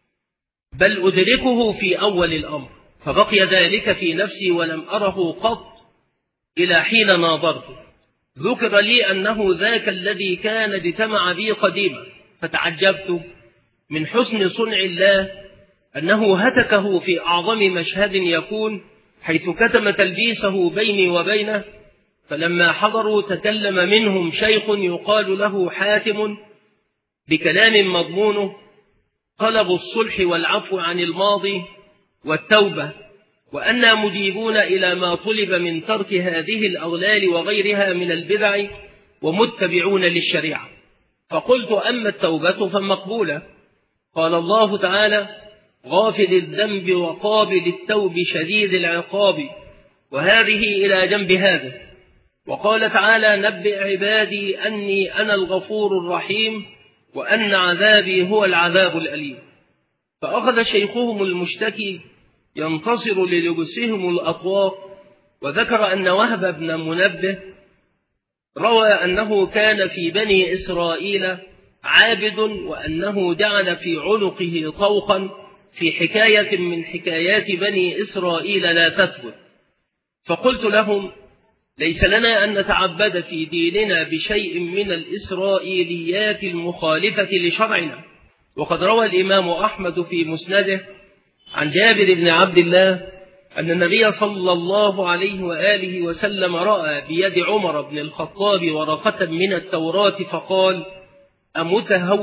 بل أدركه في أول الأمر، فبقي ذلك في نفسي ولم أره قط إلى حين ناظرته. ذكر لي أنه ذاك الذي كان اجتمع بي قديما، فتعجبت من حسن صنع الله أنه هتكه في أعظم مشهد يكون، حيث كتم تلبيسه بيني وبينه. فلما حضروا تكلم منهم شيخ يقال له حاتم بكلام مضمونه طلب الصلح والعفو عن الماضي والتوبة، وأنا مجيبون إلى ما طلب من ترك هذه الأغلال وغيرها من البدع ومتبعون للشريعة. فقلت: أما التوبة فمقبولة. قال الله تعالى: غافل الذنب وقابل التوب شديد العقاب، وهذه إلى جنب هذا. وقال تعالى: نبئ عبادي أني أنا الغفور الرحيم وأن عذابي هو العذاب الأليم. فأخذ شيخهم المشتكي ينتصر للبسهم الأطواق، وذكر أن وهب بن منبه روى أنه كان في بني إسرائيل عابد، وأنه جعل في عنقه طوقا في حكاية من حكايات بني إسرائيل لا تثبت. فقلت لهم: ليس لنا أن نتعبد في ديننا بشيء من الإسرائيليات المخالفة لشرعنا. وقد روى الإمام أحمد في مسنده عن جابر بن عبد الله أن النبي صلى الله عليه وآله وسلم رأى بيد عمر بن الخطاب ورقة من التوراة فقال: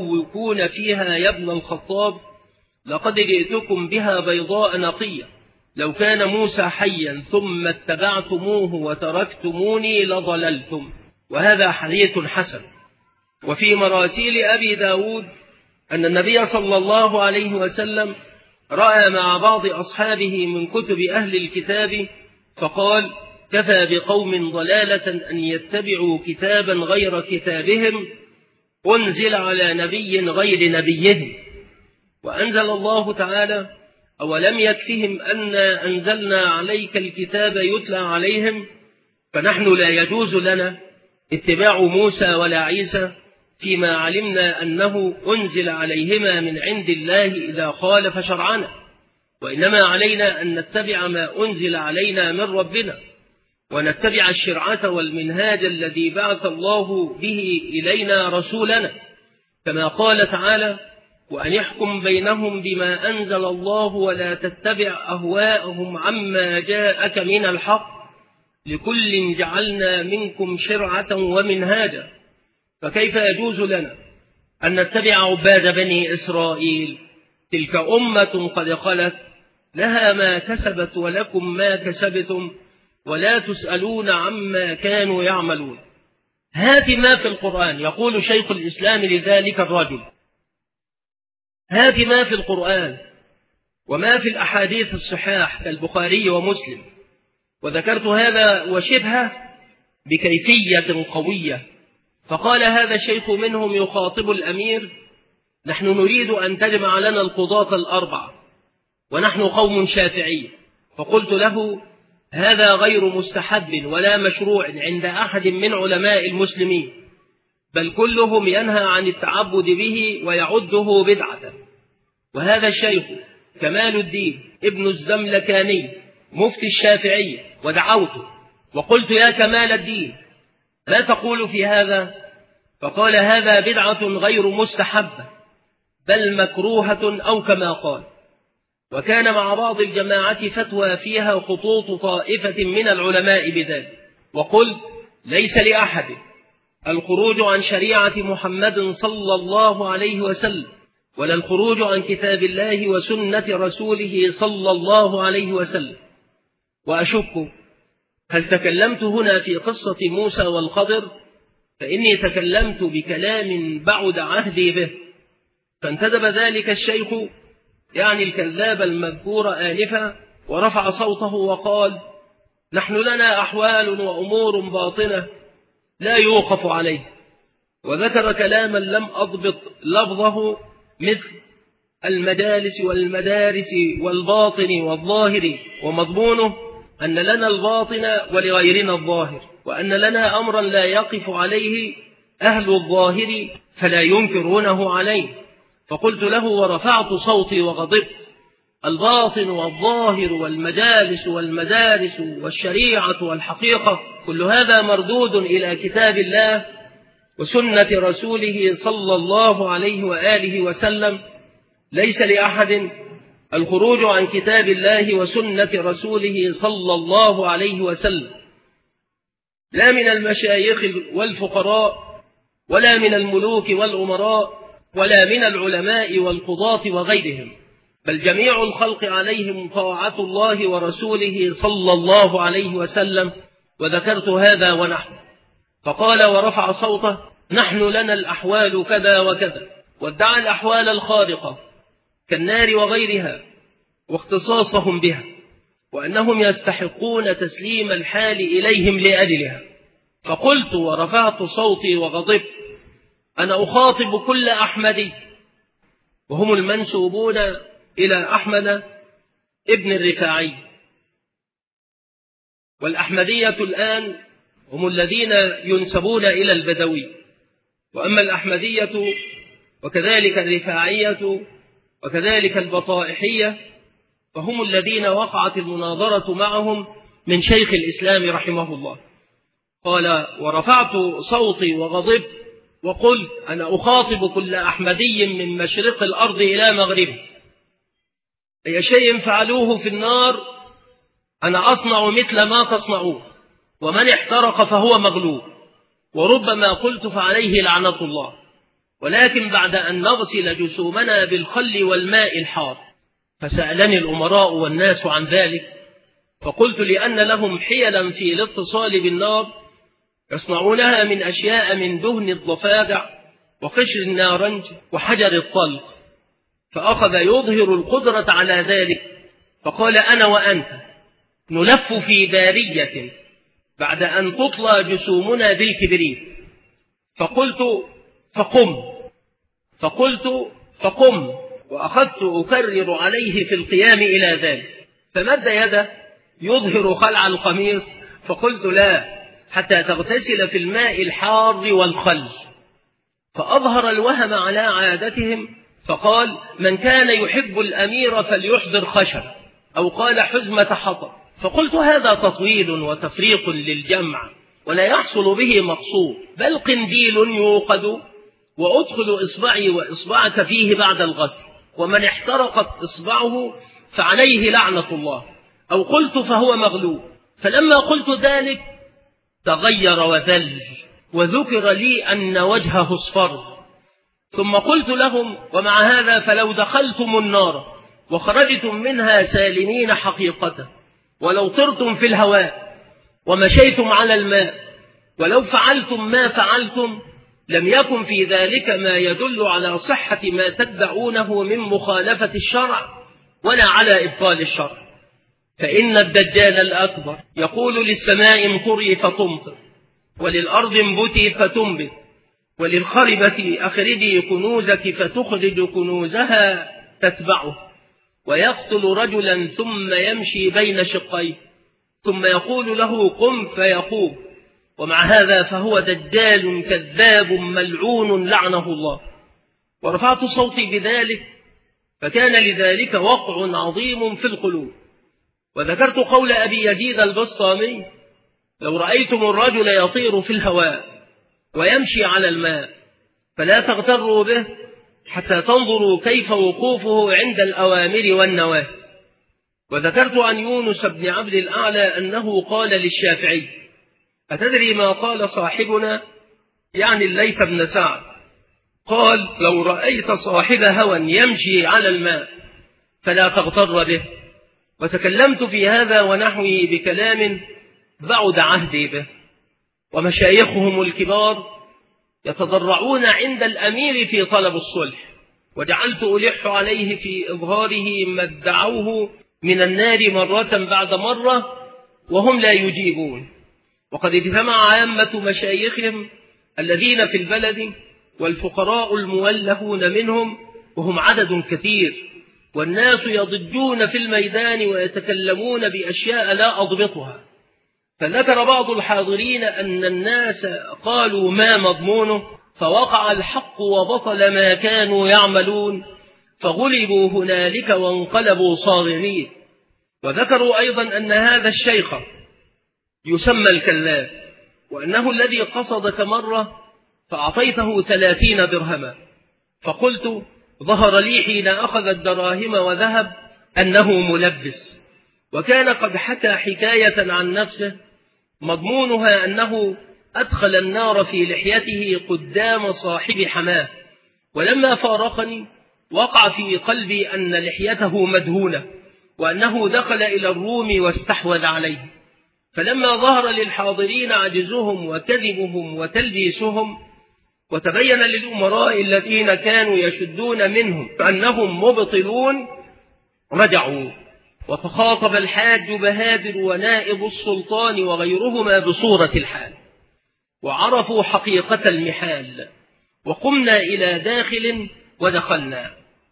أمتهوكون فيها يا ابن الخطاب؟ لقد جئتكم بها بيضاء نقية لو كان موسى حيا ثم اتبعتموه وتركتموني لضللتم. وهذا حديث حسن. وفي مراسيل أبي داود أن النبي صلى الله عليه وسلم رأى مع بعض أصحابه من كتب أهل الكتاب فقال: كفى بقوم ضلالة أن يتبعوا كتابا غير كتابهم أنزل على نبي غير نبيهم. وأنزل الله تعالى: أولم يكفهم أنا أنزلنا عليك الكتاب يتلى عليهم. فنحن لا يجوز لنا اتباع موسى ولا عيسى فيما علمنا أنه أنزل عليهما من عند الله إذا خالف شرعنا، وإنما علينا أن نتبع ما أنزل علينا من ربنا، ونتبع الشرعة والمنهاج الذي بعث الله به إلينا رسولنا، كما قال تعالى: وأن يحكم بينهم بما أنزل الله ولا تتبع أهواءهم عما جاءك من الحق لكل جعلنا منكم شرعة ومنهاجا. فكيف يجوز لنا أن نتبع عباد بني إسرائيل؟ تلك أمة قد خلت لها ما كسبت ولكم ما كسبتم ولا تسألون عما كانوا يعملون. هات ما في القرآن، يقول شيخ الإسلام لذلك الرجل، هات ما في القرآن وما في الأحاديث الصحاح كالبخاري ومسلم. وذكرت هذا وشبهه بكيفية قوية. فقال هذا الشيخ منهم يخاطب الأمير: نحن نريد أن تجمع لنا القضاة الأربعة ونحن قوم شافعي. فقلت له: هذا غير مستحب ولا مشروع عند أحد من علماء المسلمين، بل كلهم ينهى عن التعبد به ويعده بدعة. وهذا الشيخ كمال الدين ابن الزملكاني مفتي الشافعي، ودعوته وقلت: يا كمال الدين، ما تقول في هذا؟ فقال: هذا بدعة غير مستحبة بل مكروهة أو كما قال. وكان مع بعض الجماعة فتوى فيها خطوط طائفة من العلماء بذلك. وقلت: ليس لأحد الخروج عن شريعة محمد صلى الله عليه وسلم، ولا الخروج عن كتاب الله وسنة رسوله صلى الله عليه وسلم. وأشك هل تكلمت هنا في قصة موسى والخضر؟ فإني تكلمت بكلام بعد عهدي به. فانتدب ذلك الشيخ، يعني الكذاب المذكور آنفا، ورفع صوته وقال: نحن لنا أحوال وأمور باطنة لا يوقف عليه. وذكر كلاما لم أضبط لفظه، مثل المجالس والمدارس والباطن والظاهر، ومضمونه أن لنا الباطن ولغيرنا الظاهر، وأن لنا أمرا لا يقف عليه أهل الظاهر فلا ينكرونه عليه. فقلت له ورفعت صوتي وغضبت: الباطن والظاهر والمجالس والمدارس والشريعة والحقيقة كل هذا مردود إلى كتاب الله وسنة رسوله صلى الله عليه وآله وسلم. ليس لأحد الخروج عن كتاب الله وسنة رسوله صلى الله عليه وسلم، لا من المشايخ والفقراء ولا من الملوك والأمراء ولا من العلماء والقضاة وغيرهم، بل جميع الخلق عليهم طاعة الله ورسوله صلى الله عليه وسلم. وذكرت هذا ونحن. فقال ورفع صوته: نحن لنا الأحوال كذا وكذا، وادعى الأحوال الخارقة كالنار وغيرها واختصاصهم بها، وأنهم يستحقون تسليم الحال إليهم لأجلها. فقلت ورفعت صوتي وغضبت: أنا أخاطب كل أحمدي، وهم المنسوبون إلى أحمد ابن الرفاعي. والأحمدية الآن هم الذين ينسبون إلى البدوي، وأما الأحمدية وكذلك الرفاعية وكذلك البطائحية فهم الذين وقعت المناظرة معهم من شيخ الإسلام رحمه الله. قال ورفعت صوتي وغضبت وقلت: أنا أخاطب كل أحمدي من مشرق الأرض إلى مغربه، أي شيء فعلوه في النار أنا أصنع مثل ما تصنعون، ومن احترق فهو مغلوب، وربما قلت فعليه لعنة الله، ولكن بعد أن نغسل جسومنا بالخل والماء الحار. فسألني الأمراء والناس عن ذلك، فقلت لأن لهم حيلا في الاتصال بالنار يصنعونها من أشياء من دهن الضفادع وقشر النارنج وحجر الطلق، فأخذ يظهر القدرة على ذلك، فقال: أنا وأنت نلف في دارية بعد أن تطلى جسومنا بالكبريت. فقلت فقم، وأخذت أكرر عليه في القيام إلى ذلك، فمد يده يظهر خلع القميص، فقلت: لا، حتى تغتسل في الماء الحار والخل. فأظهر الوهم على عادتهم، فقال: من كان يحب الأمير فليحضر خشب، أو قال حزمة حطب. فقلت: هذا تطويل وتفريق للجمع ولا يحصل به مقصود، بل قنديل يوقد وأدخل إصبعي وإصبعك فيه بعد الغسل، ومن احترقت إصبعه فعليه لعنة الله، أو قلت فهو مغلوب. فلما قلت ذلك تغير وذل، وذكر لي أن وجهه اصفر. ثم قلت لهم: ومع هذا فلو دخلتم النار وخرجتم منها سالمين حقيقة، ولو طرتم في الهواء ومشيتم على الماء، ولو فعلتم ما فعلتم، لم يكن في ذلك ما يدل على صحة ما تدعونه من مخالفة الشرع ولا على إبطال الشرع. فإن الدجال الأكبر يقول للسماء امطري فتمطر، وللأرض انبتي فتنبت، وللخربة أخرجي كنوزك فتخرج كنوزها تتبعه، ويقتل رجلا ثم يمشي بين شقيه، ثم يقول له قم فيقوم، ومع هذا فهو دجال كذاب ملعون لعنه الله. ورفعت صوتي بذلك، فكان لذلك وقع عظيم في القلوب. وذكرت قول أبي يزيد البسطامي: لو رأيتم الرجل يطير في الهواء ويمشي على الماء فلا تغتروا به حتى تنظروا كيف وقوفه عند الأوامر والنواهي. وذكرت عن يونس بن عبد الأعلى أنه قال للشافعي: أتدري ما قال صاحبنا؟ يعني الليث بن سعد. قال: لو رأيت صاحب هوى يمشي على الماء فلا تغتر به. وتكلمت في هذا ونحوه بكلام بعد عهدي به. ومشايخهم الكبار يتضرعون عند الأمير في طلب الصلح، وجعلت ألح عليه في إظهاره ما ادعوه من النار مرة بعد مرة وهم لا يجيبون. وقد اجتمع عامة مشايخهم الذين في البلد والفقراء المولهون منهم، وهم عدد كثير، والناس يضجون في الميدان ويتكلمون بأشياء لا أضبطها. فذكر بعض الحاضرين أن الناس قالوا ما مضمونه، فوقع الحق وبطل ما كانوا يعملون، فغلبوا هنالك وانقلبوا صاغرين. وذكروا أيضا أن هذا الشيخ يسمى الكذاب، وأنه الذي قصدك مرة فأعطيته 30 درهما. فقلت: ظهر لي حين أخذ الدراهم وذهب أنه ملبس، وكان قد حكى حكاية عن نفسه مضمونها أنه أدخل النار في لحيته قدام صاحب حماه، ولما فارقني وقع في قلبي أن لحيته مدهونة، وأنه دخل إلى الروم واستحوذ عليه. فلما ظهر للحاضرين عجزهم وكذبهم وتلبيسهم، وتبين للأمراء الذين كانوا يشدون منهم أنهم مبطلون، رجعوا. وتخاطب الحاج بهادر ونائب السلطان وغيرهما بصورة الحال، وعرفوا حقيقة المحال، وقمنا إلى داخل ودخلنا.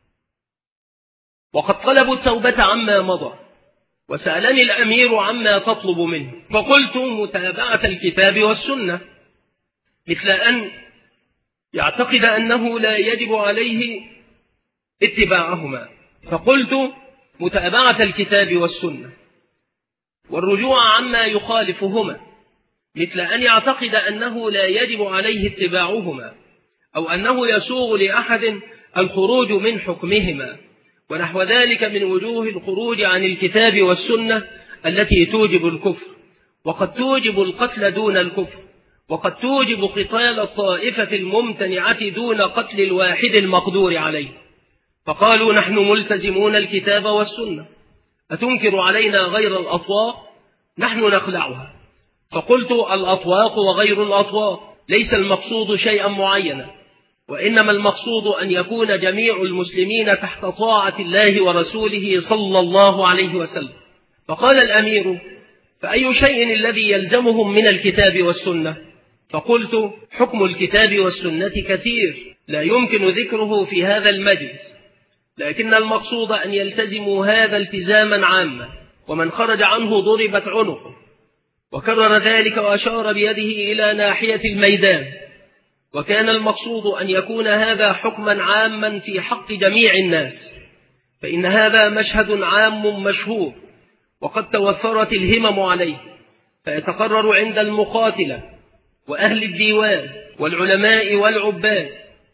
وقد طلبوا التوبة عما مضى، وسألني الأمير عما تطلب منه، فقلت: متابعة الكتاب والسنة، مثل أن يعتقد أنه لا يجب عليه اتباعهما. فقلت: متابعة الكتاب والسنة والرجوع عما يخالفهما، مثل أن يعتقد أنه لا يجب عليه اتباعهما، أو أنه يسوغ لأحد الخروج من حكمهما، ونحو ذلك من وجوه الخروج عن الكتاب والسنة التي توجب الكفر، وقد توجب القتل دون الكفر، وقد توجب قتال الطائفة الممتنعة دون قتل الواحد المقدور عليه. فقالوا نحن ملتزمون الكتاب والسنة، أتنكر علينا غير الأطواق؟ نحن نخلعها. فقلت الأطواق وغير الأطواق ليس المقصود شيئا معينا، وإنما المقصود أن يكون جميع المسلمين تحت طاعة الله ورسوله صلى الله عليه وسلم. فقال الأمير فأي شيء الذي يلزمهم من الكتاب والسنة؟ فقلت حكم الكتاب والسنة كثير لا يمكن ذكره في هذا المجلس، لكن المقصود أن يلتزموا هذا التزاما عاما، ومن خرج عنه ضربت عنقه. وكرر ذلك وأشار بيده إلى ناحية الميدان. وكان المقصود أن يكون هذا حكما عاما في حق جميع الناس، فإن هذا مشهد عام مشهور وقد توفرت الهمم عليه، فيتقرر عند المقاتلة وأهل الديوان والعلماء والعباد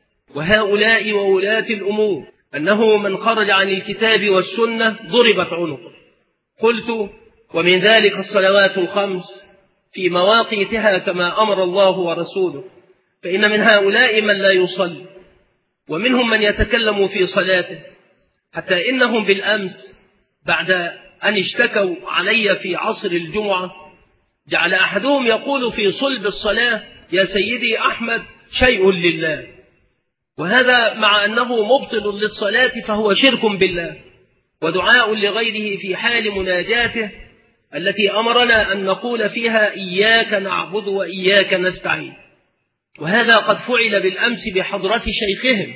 وهؤلاء وولاة الأمور أنه من خرج عن الكتاب والسنة ضربت عنقه. قلت ومن ذلك الصلوات الخمس في مواقيتها كما أمر الله ورسوله، فإن من هؤلاء من لا يصلي، ومنهم من يتكلم في صلاته، حتى إنهم بالأمس بعد أن اشتكوا علي في عصر الجمعة جعل أحدهم يقول في صلب الصلاة يا سيدي أحمد شيء لله، وهذا مع أنه مبطل للصلاة فهو شرك بالله ودعاء لغيره في حال مناجاته التي أمرنا أن نقول فيها إياك نعبد وإياك نستعين. وهذا قد فعل بالأمس بحضرة شيخهم،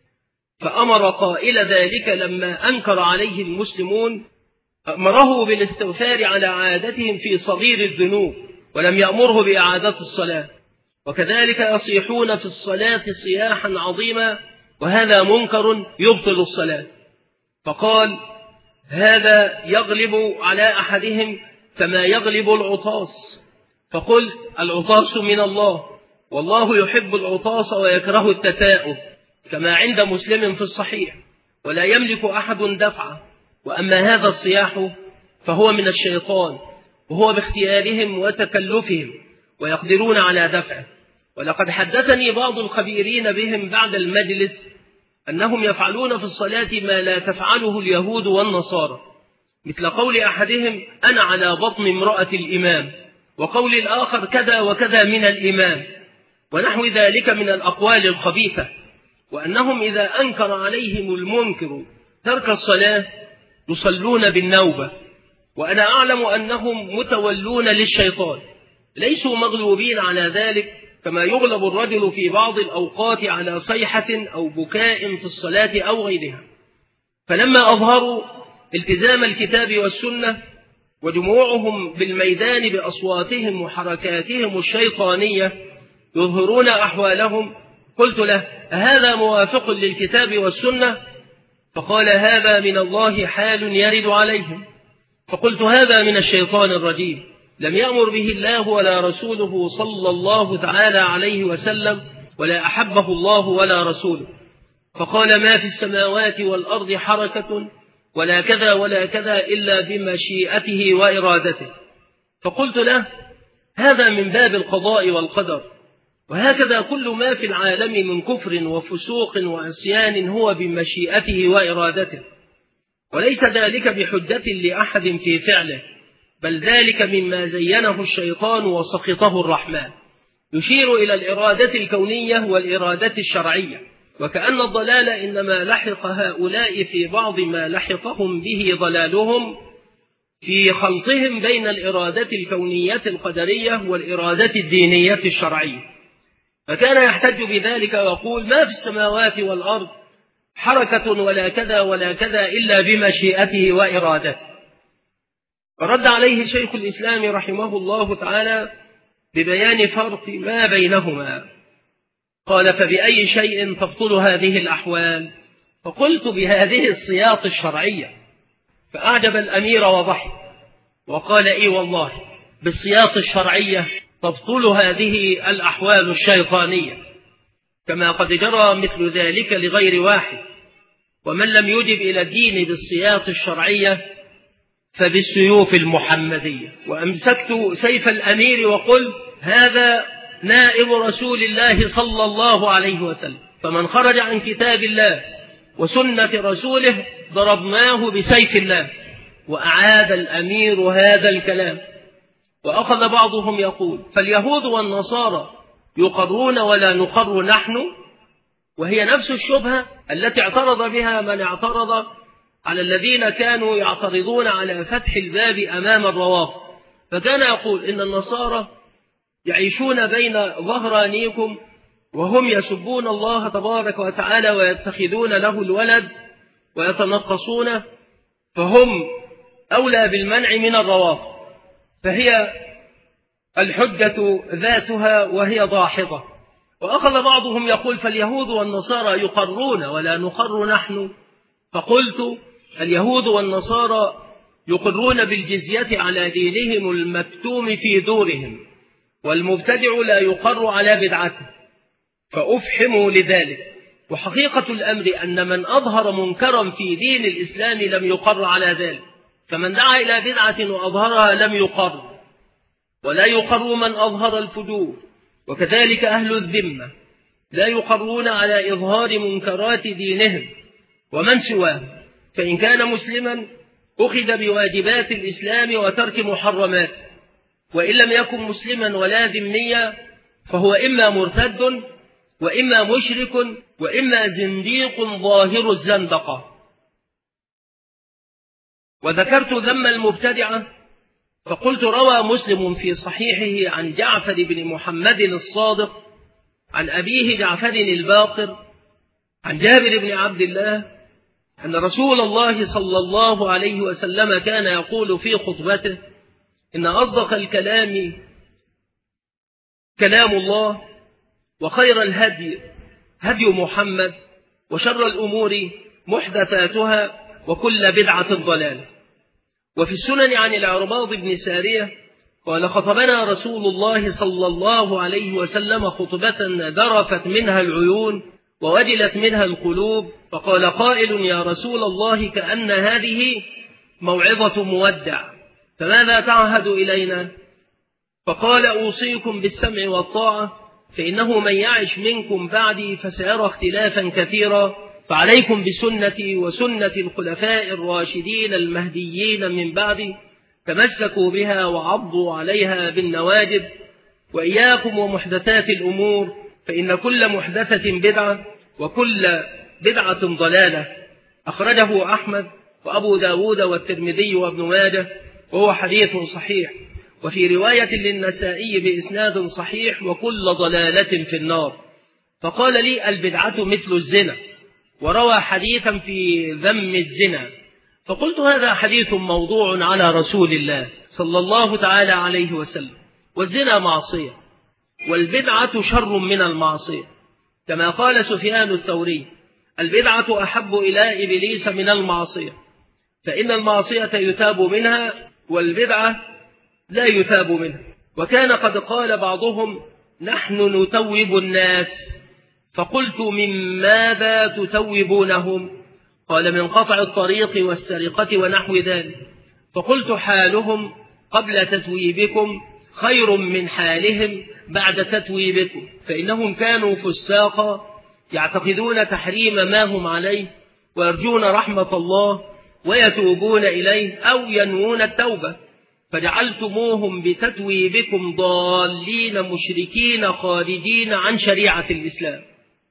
فأمر قائل ذلك لما أنكر عليه المسلمون أمره بالاستغفار على عادتهم في صغير الذنوب، ولم يأمره بإعادة الصلاة. وكذلك يصيحون في الصلاة صياحا عظيما، وهذا منكر يبطل الصلاة. فقال هذا يغلب على أحدهم كما يغلب العطاس. فقلت العطاس من الله، والله يحب العطاس ويكره التتاؤب، كما عند مسلم في الصحيح، ولا يملك أحد دفعه. وأما هذا الصياح فهو من الشيطان، وهو باختيارهم وتكلفهم، ويقدرون على دفعه. ولقد حدثني بعض الخبيرين بهم بعد المجلس أنهم يفعلون في الصلاة ما لا تفعله اليهود والنصارى، مثل قول أحدهم أنا على بطن امرأة الإمام، وقول الآخر كذا وكذا من الإمام، ونحو ذلك من الأقوال الخبيثة. وأنهم إذا أنكر عليهم المنكر ترك الصلاة يصلون بالنوبة. وأنا أعلم أنهم متولون للشيطان، ليسوا مغلوبين على ذلك، كما يغلب الرجل في بعض الأوقات على صيحة أو بكاء في الصلاة أو غيرها. فلما أظهروا التزام الكتاب والسنة وجموعهم بالميدان بأصواتهم وحركاتهم الشيطانية يظهرون أحوالهم، قلت له هذا موافق للكتاب والسنة؟ فقال هذا من الله حال يرد عليهم. فقلت هذا من الشيطان الرجيم، لم يأمر به الله ولا رسوله صلى الله تعالى عليه وسلم، ولا أحبه الله ولا رسوله. فقال ما في السماوات والأرض حركة ولا كذا ولا كذا إلا بمشيئته وإرادته. فقلت له هذا من باب القضاء والقدر، وهكذا كل ما في العالم من كفر وفسوق وعصيان هو بمشيئته وإرادته، وليس ذلك بحجة لأحد في فعله، بل ذلك مما زينه الشيطان وسخطه الرحمن. يشير إلى الإرادة الكونية والإرادة الشرعية، وكأن الضلال إنما لحق هؤلاء في بعض ما لحقهم به ضلالهم في خلطهم بين الإرادة الكونية القدرية والإرادة الدينية الشرعية. فكان يحتج بذلك ويقول ما في السماوات والأرض حركة ولا كذا ولا كذا إلا بمشيئته وإرادته. فرد عليه شيخ الإسلام رحمه الله تعالى ببيان فرق ما بينهما. قال فبأي شيء تبطل هذه الأحوال؟ فقلت بهذه السياط الشرعية. فأعجب الأمير وضحك وقال إي والله بالسياط الشرعية تبطل هذه الأحوال الشيطانية، كما قد جرى مثل ذلك لغير واحد. ومن لم يجب إلى الدين بالسياط الشرعية فبالسيوف المحمدية. وأمسكت سيف الأمير وقلت هذا نائب رسول الله صلى الله عليه وسلم، فمن خرج عن كتاب الله وسنة رسوله ضربناه بسيف الله. وأعاد الأمير هذا الكلام، وأخذ بعضهم يقول: فاليهود والنصارى يقرون ولا نقر نحن؟ وهي نفس الشبهة التي اعترض بها من اعترض على الذين كانوا يعترضون على فتح الباب أمام الروافض، فكان يقول إن النصارى يعيشون بين ظهرانيكم وهم يسبون الله تبارك وتعالى ويتخذون له الولد ويتنقصونه، فهم أولى بالمنع من الروافض. فهي الحجة ذاتها وهي ضاحضة. وأخذ بعضهم يقول: فاليهود والنصارى يقرون ولا نقر نحن؟ فقلت: اليهود والنصارى يقرون بالجزية على دينهم المكتوم في دورهم، والمبتدع لا يقر على بدعته، فأفحموا لذلك. وحقيقة الأمر أن من أظهر منكرا في دين الإسلام لم يقر على ذلك، فمن دعا إلى بدعة وأظهرها لم يقر، ولا يقر من أظهر الفجور. وكذلك أهل الذمة لا يقرون على إظهار منكرات دينهم ومن سواه، فإن كان مسلما أخذ بواجبات الإسلام وترك محرمات، وإن لم يكن مسلما ولا ذميا فهو إما مرتد وإما مشرك وإما زنديق ظاهر الزندقة. وذكرت ذم المبتدعة فقلت: روى مسلم في صحيحه عن جعفر بن محمد الصادق عن أبيه جعفر الباقر عن جابر بن عبد الله أن رسول الله صلى الله عليه وسلم كان يقول في خطبته: إن أصدق الكلام كلام الله، وخير الهدي هدي محمد، وشر الأمور محدثاتها، وكل بدعة ضلالة. وفي السنن عن العرباض بن سارية قال: خطبنا رسول الله صلى الله عليه وسلم خطبة ذرفت منها العيون ووجلت منها القلوب، فقال قائل: يا رسول الله، كأن هذه موعظة مودع، فماذا تعهد إلينا؟ فقال: أوصيكم بالسمع والطاعة، فإنه من يعش منكم بعدي فسيرى اختلافا كثيرا، فعليكم بسنتي وسنة الخلفاء الراشدين المهديين من بعدي، تمسكوا بها وعضوا عليها بالنواجذ، وإياكم ومحدثات الأمور، فإن كل محدثة بدعة وكل بدعة ضلالة. أخرجه أحمد وأبو داود والترمذي وابن ماجه، وهو حديث صحيح. وفي رواية للنسائي بإسناد صحيح: وكل ضلالة في النار. فقال لي: البدعة مثل الزنا، وروى حديثا في ذم الزنا. فقلت: هذا حديث موضوع على رسول الله صلى الله تعالى عليه وسلم، والزنا معصية، والبدعة شر من المعصية، كما قال سفيان الثوري: البدعة أحب إلى إبليس من المعصية، فإن المعصية يتاب منها والبدعة لا يتاب منها. وكان قد قال بعضهم: نحن نتوب الناس. فقلت: من ماذا تتوبونهم؟ قال: من قطع الطريق والسرقة ونحو ذلك. فقلت: حالهم قبل تتويبكم خير من حالهم بعد تتويبكم، فإنهم كانوا فساقا يعتقدون تحريم ما هم عليه ويرجون رحمة الله ويتوبون إليه أو ينوون التوبة، فجعلتموهم بتتويبكم ضالين مشركين خارجين عن شريعة الإسلام،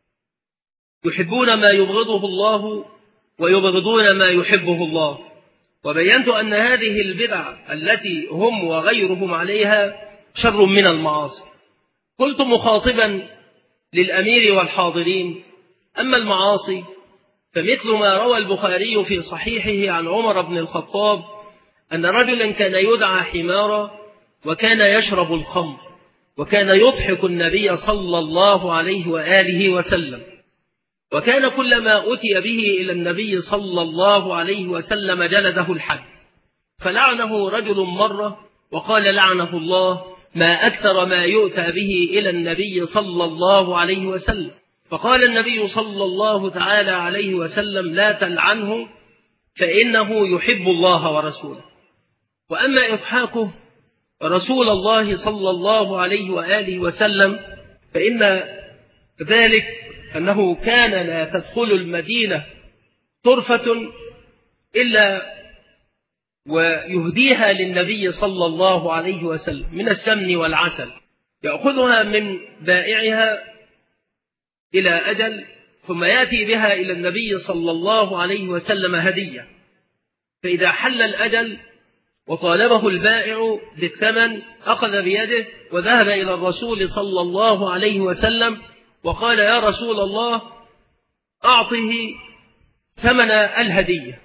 يحبون ما يبغضه الله ويبغضون ما يحبه الله. وبينت أن هذه البدع التي هم وغيرهم عليها شر من المعاصي. قلت مخاطبا للأمير والحاضرين: أما المعاصي فمثل ما روى البخاري في صحيحه عن عمر بن الخطاب أن رجلا كان يدعى حمارا وكان يشرب الخمر، وكان يضحك النبي صلى الله عليه وآله وسلم، وكان كلما أتي به إلى النبي صلى الله عليه وسلم جلده الحد. فلعنه رجل مرة وقال: لعنه الله، ما أكثر ما يؤتى به إلى النبي صلى الله عليه وسلم. فقال النبي صلى الله تعالى عليه وسلم: لا تلعنه، فإنه يحب الله ورسوله. وأما إضحاكه رسول الله صلى الله عليه وآله وسلم فإن ذلك أنه كان لا تدخل المدينة طرفة إلا ويهديها للنبي صلى الله عليه وسلم من السمن والعسل، يأخذها من بائعها إلى أجل، ثم يأتي بها إلى النبي صلى الله عليه وسلم هدية. فإذا حل الأجل وطالبه البائع بالثمن أخذ بيده وذهب إلى الرسول صلى الله عليه وسلم وقال: يا رسول الله، أعطه ثمن الهدية.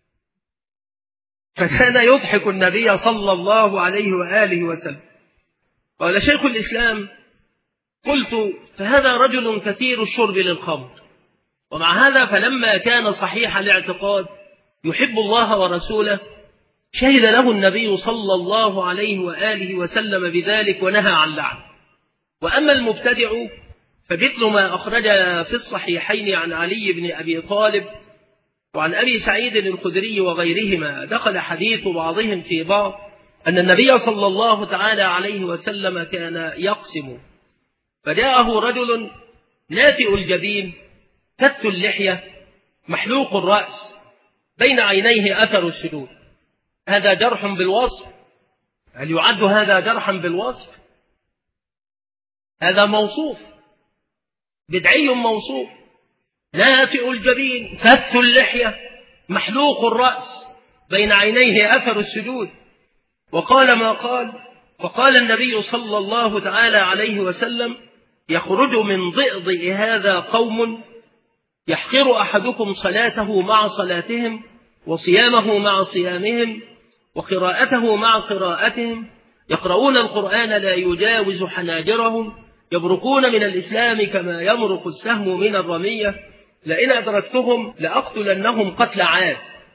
فكان يضحك النبي صلى الله عليه وآله وسلم. قال شيخ الإسلام: قلت: فهذا رجل كثير الشرب للخمر، ومع هذا فلما كان صحيح الاعتقاد يحب الله ورسوله شهد له النبي صلى الله عليه وآله وسلم بذلك ونهى عن لعنه. وأما المبتدع فمثل ما أخرج في الصحيحين عن علي بن أبي طالب وعن أبي سعيد الخدري وغيرهما دخل حديث بعضهم في بعض أن النبي صلى الله تعالى عليه وسلم كان يقسم، فجاءه رجل ناتئ الجبين كث اللحية محلوق الرأس بين عينيه أثر السجود. هذا جرح بالوصف؟ هل يعد هذا جرحا بالوصف؟ هذا موصوف، بدعي موصوف، ناتئ الجبين كث اللحية محلوق الرأس بين عينيه أثر السجود. وقال ما قال، فقال النبي صلى الله تعالى عليه وسلم: يخرج من ضئضئ هذا قوم يحقر أحدكم صلاته مع صلاتهم وصيامه مع صيامهم وقراءته مع قراءتهم، يقرؤون القرآن لا يجاوز حناجرهم، يبرقون من الإسلام كما يمرق السهم من الرمية، لئن أدركتهم لأقتلنهم قتل عاد.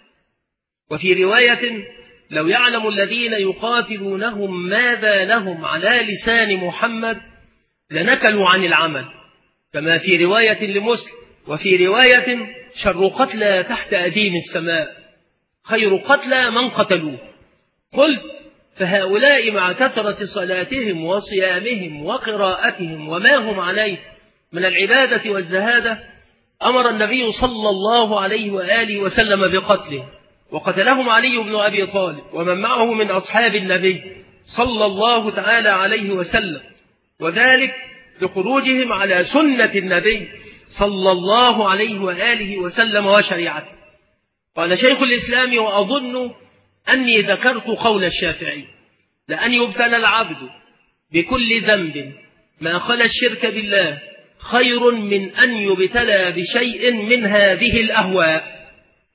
وفي رواية: لو يعلم الذين يقاتلونهم ماذا لهم على لسان محمد لنكلوا عن العمل، كما في رواية لمسلم. وفي رواية: شر قتلى تحت أديم السماء، خير قتلى من قتلوه. قلت: فهؤلاء مع كثرة صلاتهم وصيامهم وقراءتهم وما هم عليه من العبادة والزهادة أمر النبي صلى الله عليه وآله وسلم بقتله، وقتلهم علي بن أبي طالب ومن معه من أصحاب النبي صلى الله تعالى عليه وسلم، وذلك لخروجهم على سنة النبي صلى الله عليه وآله وسلم وشريعته. قال شيخ الإسلام: وأظن أني ذكرت قول الشافعي: لأن يبتلى العبد بكل ذنب ما خلا الشرك بالله خير من أن يبتلى بشيء من هذه الأهواء.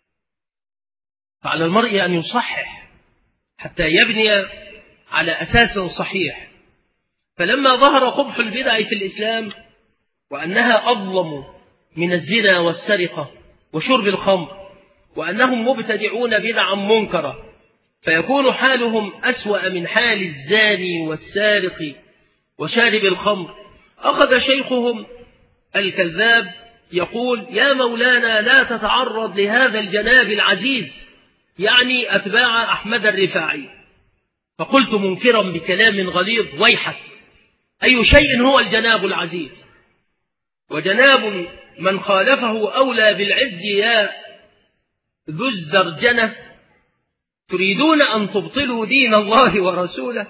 فعلى المرء أن يصحح حتى يبني على أساس صحيح. فلما ظهر قبح البدع في الإسلام وأنها أظلم من الزنا والسرقة وشرب الخمر، وأنهم مبتدعون بدعا منكرة، فيكون حالهم أسوأ من حال الزاني والسارق وشارب الخمر، أخذ شيخهم الكذاب يقول: يا مولانا لا تتعرض لهذا الجناب العزيز، يعني أتباع أحمد الرفاعي. فقلت منكرا بكلام غليظ: ويحك، أي شيء هو الجناب العزيز؟ وجناب من خالفه أولى بالعز يا ذو الزرجنة، تريدون أن تبطلوا دين الله ورسوله.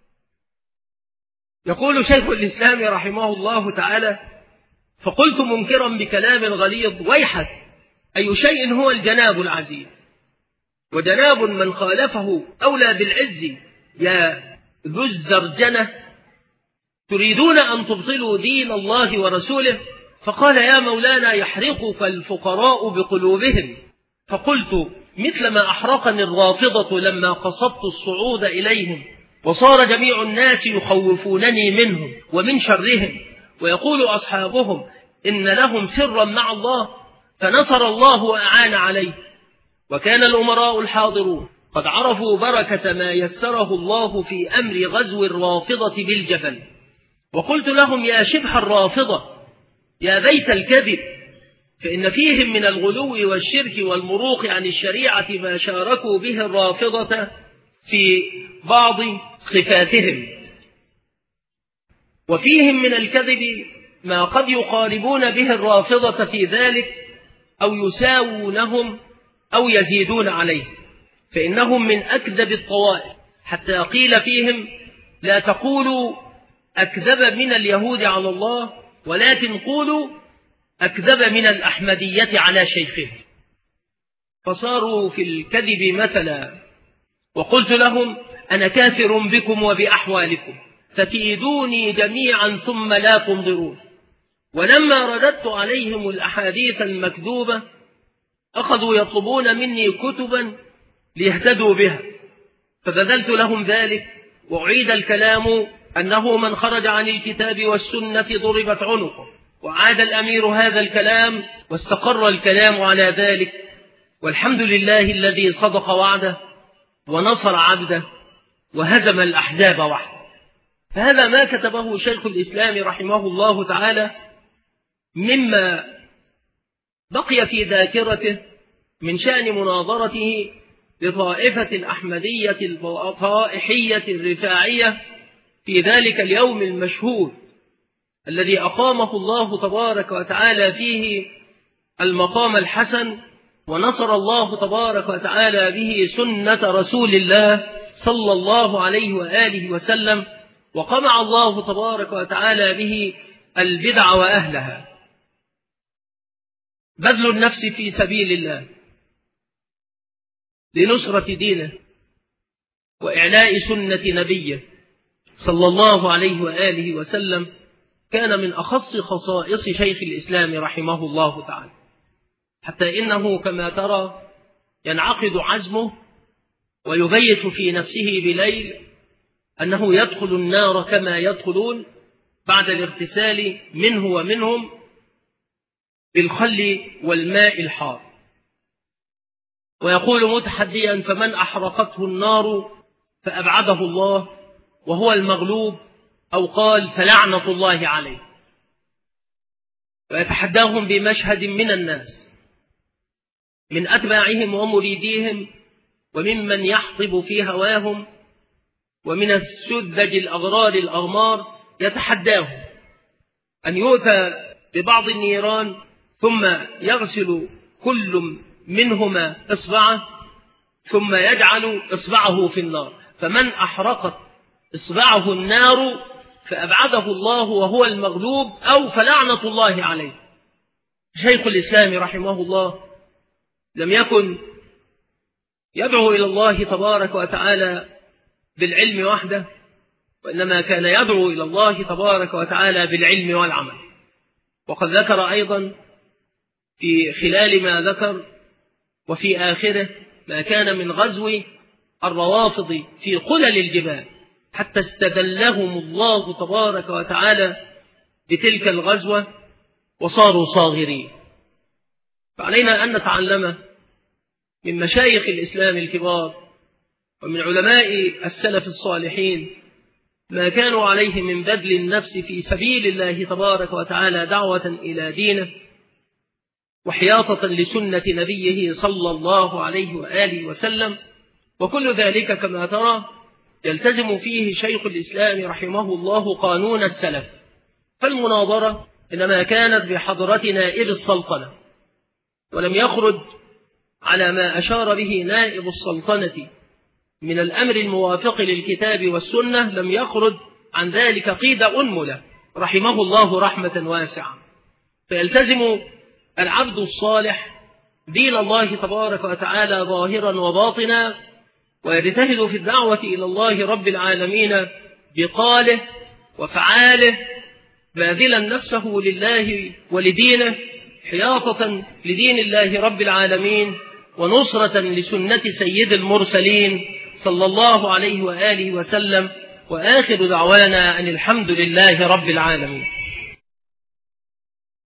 يقول شيخ الإسلام رحمه الله تعالى: فقلت منكرا بكلام غليظ: ويحك، أي شيء هو الجناب العزيز؟ وجناب من خالفه أولى بالعز يا ذو الزرجنة، تريدون أن تبطلوا دين الله ورسوله. فقال: يا مولانا يحرقك الفقراء بقلوبهم. فقلت: مثل ما أحرقني الرافضة لما قصدت الصعود إليهم، وصار جميع الناس يخوفونني منهم ومن شرهم، ويقول أصحابهم إن لهم سرا مع الله، فنصر الله وأعان عليه. وكان الأمراء الحاضرون قد عرفوا بركة ما يسره الله في أمر غزو الرافضة بالجبل. وقلت لهم: يا شبح الرافضة، يا بيت الكذب، فإن فيهم من الغلو والشرك والمروق عن الشريعة ما شاركوا به الرافضة في بعض صفاتهم، وفيهم من الكذب ما قد يقاربون به الرافضة في ذلك، أو يساوونهم أو يزيدون عليه، فإنهم من أكذب الطوائف، حتى قيل فيهم لا تقولوا أكذب من اليهود على الله، ولكن قولوا أكذب من الأحمدية على شيخه. فصاروا في الكذب مثلا. وقلت لهم أنا كافر بكم وبأحوالكم، فكيدوني جميعا ثم لا تنظرون. ولما رددت عليهم الأحاديث المكذوبة أخذوا يطلبون مني كتبا ليهتدوا بها، فبذلت لهم ذلك، وأعيد الكلام أنه من خرج عن الكتاب والسنة ضربت عنقه. وعاد الأمير هذا الكلام واستقر الكلام على ذلك، والحمد لله الذي صدق وعده ونصر عبده وهزم الأحزاب وحده. فهذا ما كتبه شيخ الإسلام رحمه الله تعالى مما بقي في ذاكرته من شأن مناظرته لطائفة الأحمدية الطائحية الرفاعية في ذلك اليوم المشهود الذي أقامه الله تبارك وتعالى فيه المقام الحسن، ونصر الله تبارك وتعالى به سنة رسول الله صلى الله عليه وآله وسلم، وقمع الله تبارك وتعالى به البدع وأهلها. بذل النفس في سبيل الله لنصرة دينه وإعلاء سنة نبيه صلى الله عليه وآله وسلم كان من أخص خصائص شيخ الإسلام رحمه الله تعالى، حتى إنه كما ترى ينعقد عزمه ويبيت في نفسه بليل أنه يدخل النار كما يدخلون بعد الاغتسال منه ومنهم بالخل والماء الحار، ويقول متحديا فمن أحرقته النار فأبعده الله وهو المغلوب، أو قال فلعنة الله عليه. ويتحداهم بمشهد من الناس من أتباعهم ومريديهم وممن يحطب في هواهم ومن السذج الأغرار الأغمار، يتحداهم أن يؤتى ببعض النيران ثم يغسل كل منهما إصبعه ثم يجعل إصبعه في النار، فمن أحرقت إصبعه النار فأبعده الله وهو المغلوب، أو فلعنة الله عليه. شيخ الإسلام رحمه الله لم يكن يدعو إلى الله تبارك وتعالى بالعلم وحده، وإنما كان يدعو إلى الله تبارك وتعالى بالعلم والعمل. وقد ذكر أيضا في خلال ما ذكر وفي آخره ما كان من غزو الروافض في قلل الجبال حتى استدلهم الله تبارك وتعالى بتلك الغزوة وصاروا صاغرين. فعلينا أن نتعلم من مشايخ الإسلام الكبار ومن علماء السلف الصالحين ما كانوا عليه من بذل النفس في سبيل الله تبارك وتعالى دعوة إلى دينه وحياطة لسنة نبيه صلى الله عليه وآله وسلم. وكل ذلك كما ترى يلتزم فيه شيخ الإسلام رحمه الله قانون السلف. فالمناظرة إنما كانت بحضرة نائب السلطنة، ولم يخرج على ما أشار به نائب السلطنة من الأمر الموافق للكتاب والسنة، لم يخرج عن ذلك قيد أنملة رحمه الله رحمة واسعة. فيلتزم العبد الصالح دين الله تبارك وتعالى ظاهرا وباطنا، ويجتهد في الدعوة إلى الله رب العالمين بقاله وفعاله، باذلا نفسه لله ولدينه حياطة لدين الله رب العالمين ونصرة لسنة سيد المرسلين صلى الله عليه وآله وسلم. وآخر دعوانا أن الحمد لله رب العالمين.